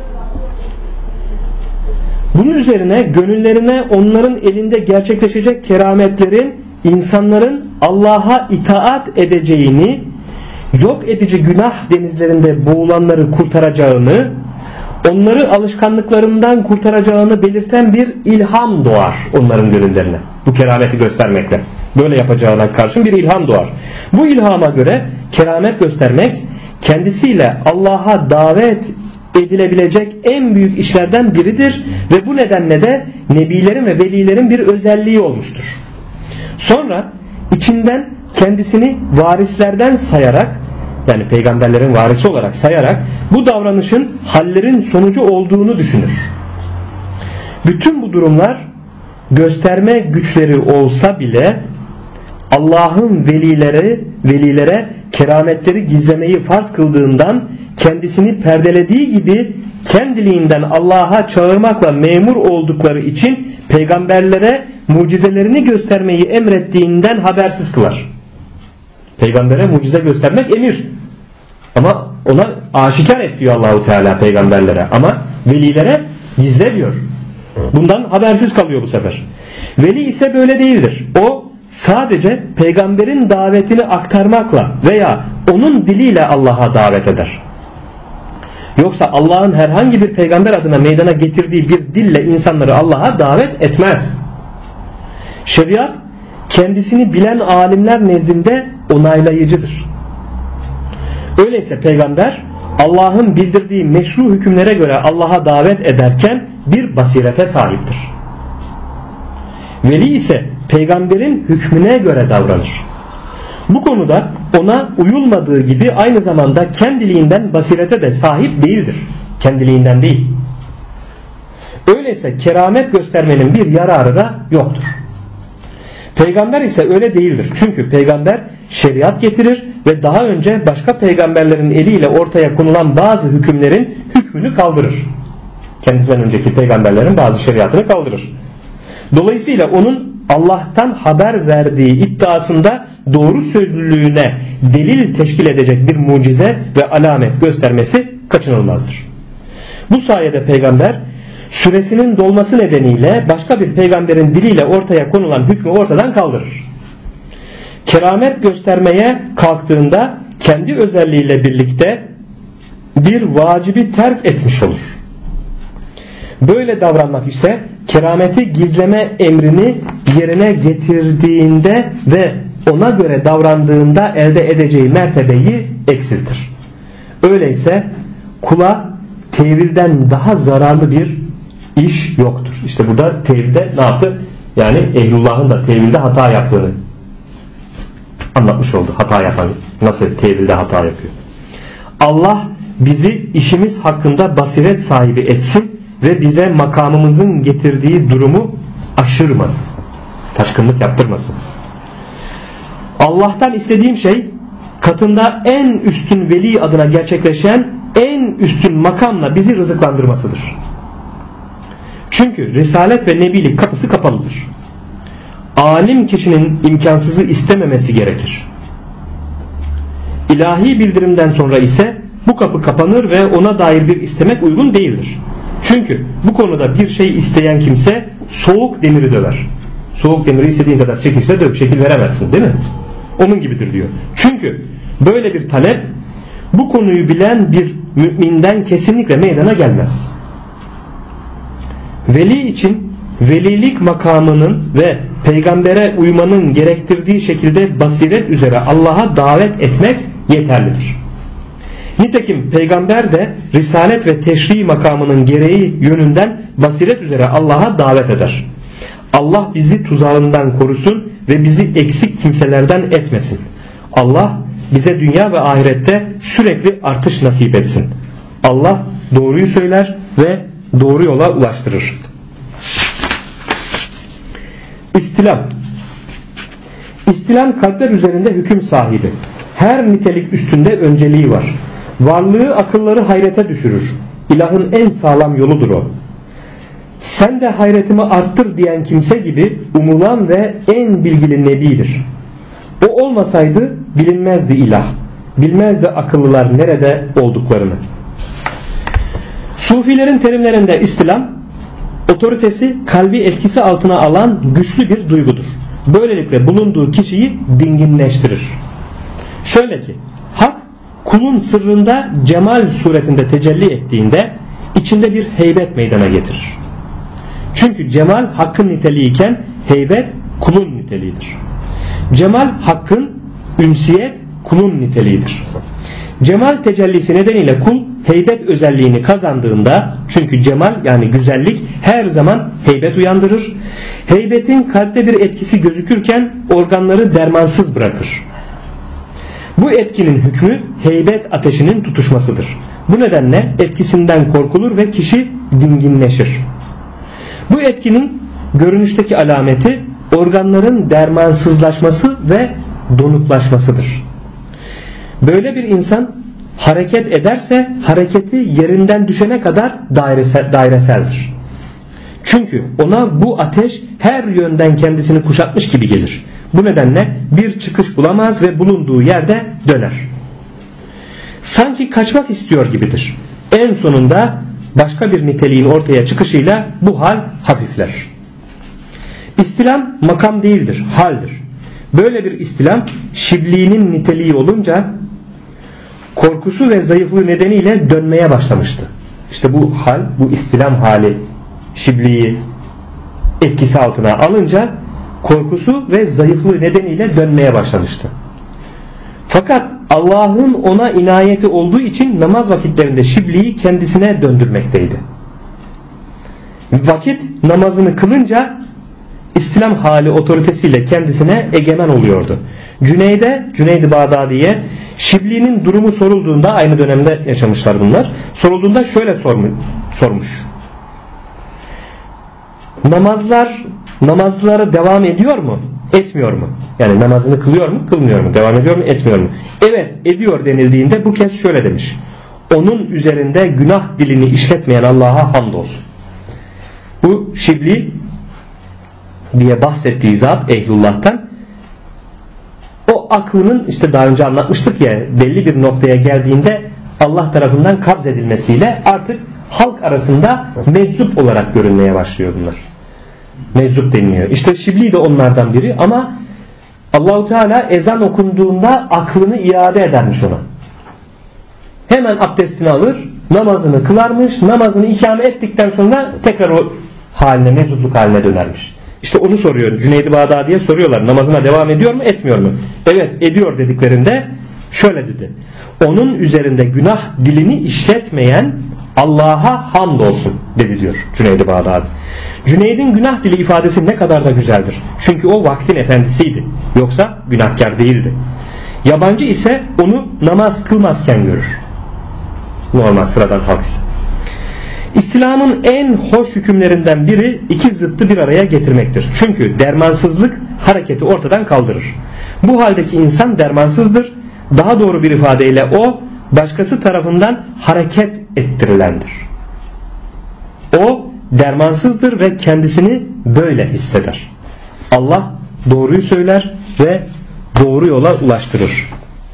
Bunun üzerine gönüllerine onların elinde gerçekleşecek kerametlerin insanların Allah'a itaat edeceğini, yok edici günah denizlerinde boğulanları kurtaracağını, onları alışkanlıklarından kurtaracağını belirten bir ilham doğar onların gönüllerine. Bu kerameti göstermekle. Böyle yapacağına karşın bir ilham doğar. Bu ilhama göre keramet göstermek kendisiyle Allah'a davet edilebilecek en büyük işlerden biridir ve bu nedenle de nebilerin ve velilerin bir özelliği olmuştur. Sonra içinden kendisini varislerden sayarak, yani peygamberlerin varisi olarak sayarak bu davranışın hallerin sonucu olduğunu düşünür. Bütün bu durumlar gösterme güçleri olsa bile Allah'ın velilere kerametleri gizlemeyi farz kıldığından kendisini perdelediği gibi kendiliğinden Allah'a çağırmakla memur oldukları için peygamberlere mucizelerini göstermeyi emrettiğinden habersiz kılar. Peygambere mucize göstermek emir. Ama ona aşikar et diyor Allahu Teala peygamberlere. Ama velilere gizle diyor. Bundan habersiz kalıyor bu sefer. Veli ise böyle değildir. O sadece peygamberin davetini aktarmakla veya onun diliyle Allah'a davet eder. Yoksa Allah'ın herhangi bir peygamber adına meydana getirdiği bir dille insanları Allah'a davet etmez. Şeriat kendisini bilen alimler nezdinde onaylayıcıdır. Öyleyse peygamber Allah'ın bildirdiği meşru hükümlere göre Allah'a davet ederken bir basirete sahiptir. Veli ise peygamberin hükmüne göre davranır. Bu konuda ona uyulmadığı gibi aynı zamanda kendiliğinden basirete de sahip değildir. Kendiliğinden değil. Öyleyse keramet göstermenin bir yararı da yoktur. Peygamber ise öyle değildir. Çünkü peygamber şeriat getirir ve daha önce başka peygamberlerin eliyle ortaya konulan bazı hükümlerin hükmünü kaldırır. Kendisinden önceki peygamberlerin bazı şeriatını kaldırır. Dolayısıyla onun Allah'tan haber verdiği iddiasında doğru sözlülüğüne delil teşkil edecek bir mucize ve alamet göstermesi kaçınılmazdır. Bu sayede peygamber süresinin dolması nedeniyle başka bir peygamberin diliyle ortaya konulan hükmü ortadan kaldırır. Keramet göstermeye kalktığında kendi özelliğiyle birlikte bir vacibi terk etmiş olur. Böyle davranmak ise kerameti gizleme emrini yerine getirdiğinde ve ona göre davrandığında elde edeceği mertebeyi eksiltir. Öyleyse kula tevilden daha zararlı bir iş yoktur. İşte burada tevilde ne yaptı? Yani ehlullahın da tevilde hata yaptığını anlatmış oldu. Hata yapan nasıl tevilde hata yapıyor. Allah bizi işimiz hakkında basiret sahibi etsin ve bize makamımızın getirdiği durumu aşırmasın. Taşkınlık yaptırmasın. Allah'tan istediğim şey katında en üstün veli adına gerçekleşen en üstün makamla bizi rızıklandırmasıdır. Çünkü risalet ve nebilik kapısı kapalıdır. Alim kişinin imkansızı istememesi gerekir. İlahi bildirimden sonra ise bu kapı kapanır ve ona dair bir istemek uygun değildir. Çünkü bu konuda bir şey isteyen kimse soğuk demiri döver. Soğuk demiri istediğin kadar çekişle döv, şekil veremezsin, değil mi? Onun gibidir diyor. Çünkü böyle bir talep bu konuyu bilen bir müminden kesinlikle meydana gelmez. Veli için velilik makamının ve peygambere uymanın gerektirdiği şekilde basiret üzere Allah'a davet etmek yeterlidir. Nitekim peygamber de risalet ve teşri makamının gereği yönünden basiret üzere Allah'a davet eder. Allah bizi tuzağından korusun ve bizi eksik kimselerden etmesin. Allah bize dünya ve ahirette sürekli artış nasip etsin. Allah doğruyu söyler ve doğru yola ulaştırır. İstilam. İstilam kalpler üzerinde hüküm sahibi. Her nitelik üstünde önceliği var. Varlığı akılları hayrete düşürür. İlahın en sağlam yoludur o. Sen de hayretimi arttır diyen kimse gibi umulan ve en bilgili nebidir. O olmasaydı bilinmezdi ilah. Bilmezdi akıllılar nerede olduklarını. Sufilerin terimlerinde istilam, otoritesi kalbi etkisi altına alan güçlü bir duygudur. Böylelikle bulunduğu kişiyi dinginleştirir. Şöyle ki, hak kulun sırrında cemal suretinde tecelli ettiğinde içinde bir heybet meydana getirir. Çünkü cemal hakkın niteliği iken heybet kulun niteliğidir. Cemal hakkın, ünsiyet kulun niteliğidir. Cemal tecellisi nedeniyle kul heybet özelliğini kazandığında, çünkü cemal yani güzellik her zaman heybet uyandırır. Heybetin kalpte bir etkisi gözükürken organları dermansız bırakır. Bu etkinin hükmü heybet ateşinin tutuşmasıdır. Bu nedenle etkisinden korkulur ve kişi dinginleşir. Bu etkinin görünüşteki alameti organların dermansızlaşması ve donuklaşmasıdır. Böyle bir insan hareket ederse hareketi yerinden düşene kadar daireseldir. Çünkü ona bu ateş her yönden kendisini kuşatmış gibi gelir. Bu nedenle bir çıkış bulamaz ve bulunduğu yerde döner. Sanki kaçmak istiyor gibidir. En sonunda başka bir niteliğin ortaya çıkışıyla bu hal hafifler. İstilam makam değildir, haldir. Böyle bir istilam şibliğinin niteliği olunca korkusu ve zayıflığı nedeniyle dönmeye başlamıştı. İşte bu hal, bu istilam hali şibliği etkisi altına alınca korkusu ve zayıflığı nedeniyle dönmeye başlamıştı. Fakat Allah'ın ona inayeti olduğu için namaz vakitlerinde şibliği kendisine döndürmekteydi. Vakit namazını kılınca İstilam hali otoritesiyle kendisine egemen oluyordu. Cüneyd-i Bağdadi'ye şibliğinin durumu sorulduğunda, aynı dönemde yaşamışlar bunlar, sorulduğunda şöyle sormuş. Namazları devam ediyor mu? Etmiyor mu? Yani namazını kılıyor mu? Kılmıyor mu? Devam ediyor mu? Etmiyor mu? Evet, ediyor denildiğinde bu kez şöyle demiş. Onun üzerinde günah dilini işletmeyen Allah'a hamdolsun. Bu şibli diye bahsettiği zat ehlullah'tan, o aklının, işte daha önce anlatmıştık ya, belli bir noktaya geldiğinde Allah tarafından kabz edilmesiyle artık halk arasında meczup olarak görünmeye başlıyor bunlar. Meczup deniliyor. İşte şibli de onlardan biri ama Allahu Teala ezan okunduğunda aklını iade edermiş ona. Hemen abdestini alır, namazını kılarmış, namazını ikame ettikten sonra tekrar o haline, meczupluk haline dönermiş. İşte onu soruyor. Cüneyd-i Bağdadi'ye soruyorlar. Namazına devam ediyor mu? Etmiyor mu? Evet, ediyor dediklerinde şöyle dedi. Onun üzerinde günah dilini işletmeyen Allah'a hamdolsun dedi diyor Cüneyd-i Bağdadi. Cüneyd'in günah dili ifadesi ne kadar da güzeldir. Çünkü o vaktin efendisiydi. Yoksa günahkar değildi. Yabancı ise onu namaz kılmazken görür. Normal sıradan halk ise. İslam'ın en hoş hükümlerinden biri iki zıttı bir araya getirmektir. Çünkü dermansızlık hareketi ortadan kaldırır. Bu haldeki insan dermansızdır. Daha doğru bir ifadeyle o başkası tarafından hareket ettirilendir. O dermansızdır ve kendisini böyle hisseder. Allah doğruyu söyler ve doğru yola ulaştırır.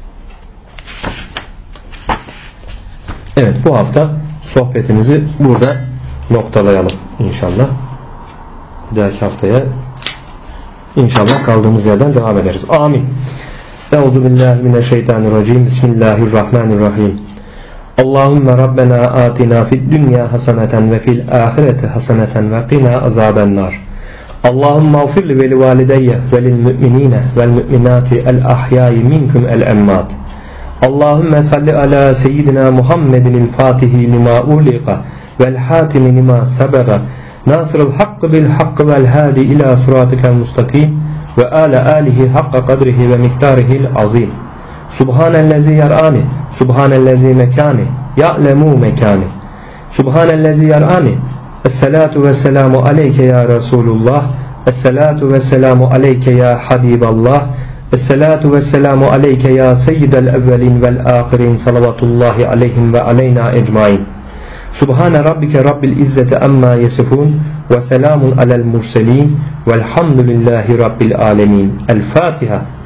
Evet, bu hafta sohbetimizi burada noktalayalım inşallah. Bir dahaki haftaya inşallah kaldığımız yerden devam ederiz. Amin. Euzubillahimineşşeytanirracim. Bismillahirrahmanirrahim. Allahümme Rabbena atina fid dünya haseneten ve fil ahireti haseneten ve qina azabennar. Allahümme ağfirli ve li valideyye ve lil müminine vel müminati el ahyayi minkum el emmat. Allahümme salli ala seyyidina Muhammedin el-Fatihi lima uliqa vel hatimi lima sabega nasırıl hakkı bil hakkı vel hadi ila sıratikel mustakim ve ala alihi hakka kadrihi ve miktarihil azim. Subhanellezi yar'ani, subhanellezi mekani, ya'lemu mekani. Subhanellezi yar'ani. Esselatu vesselamu aleyke ya Resulullah. Esselatu vesselamu aleyke ya Habiballah. Esselatu vesselamu aleyke ya seyyidel evvelin vel ahirin salavatullahi aleyhim ve aleyna ecmain. Subhane rabbike rabbil izzeti amma yesifun ve selamun alel murselin velhamdülillahi rabbil alemin. El Fatiha.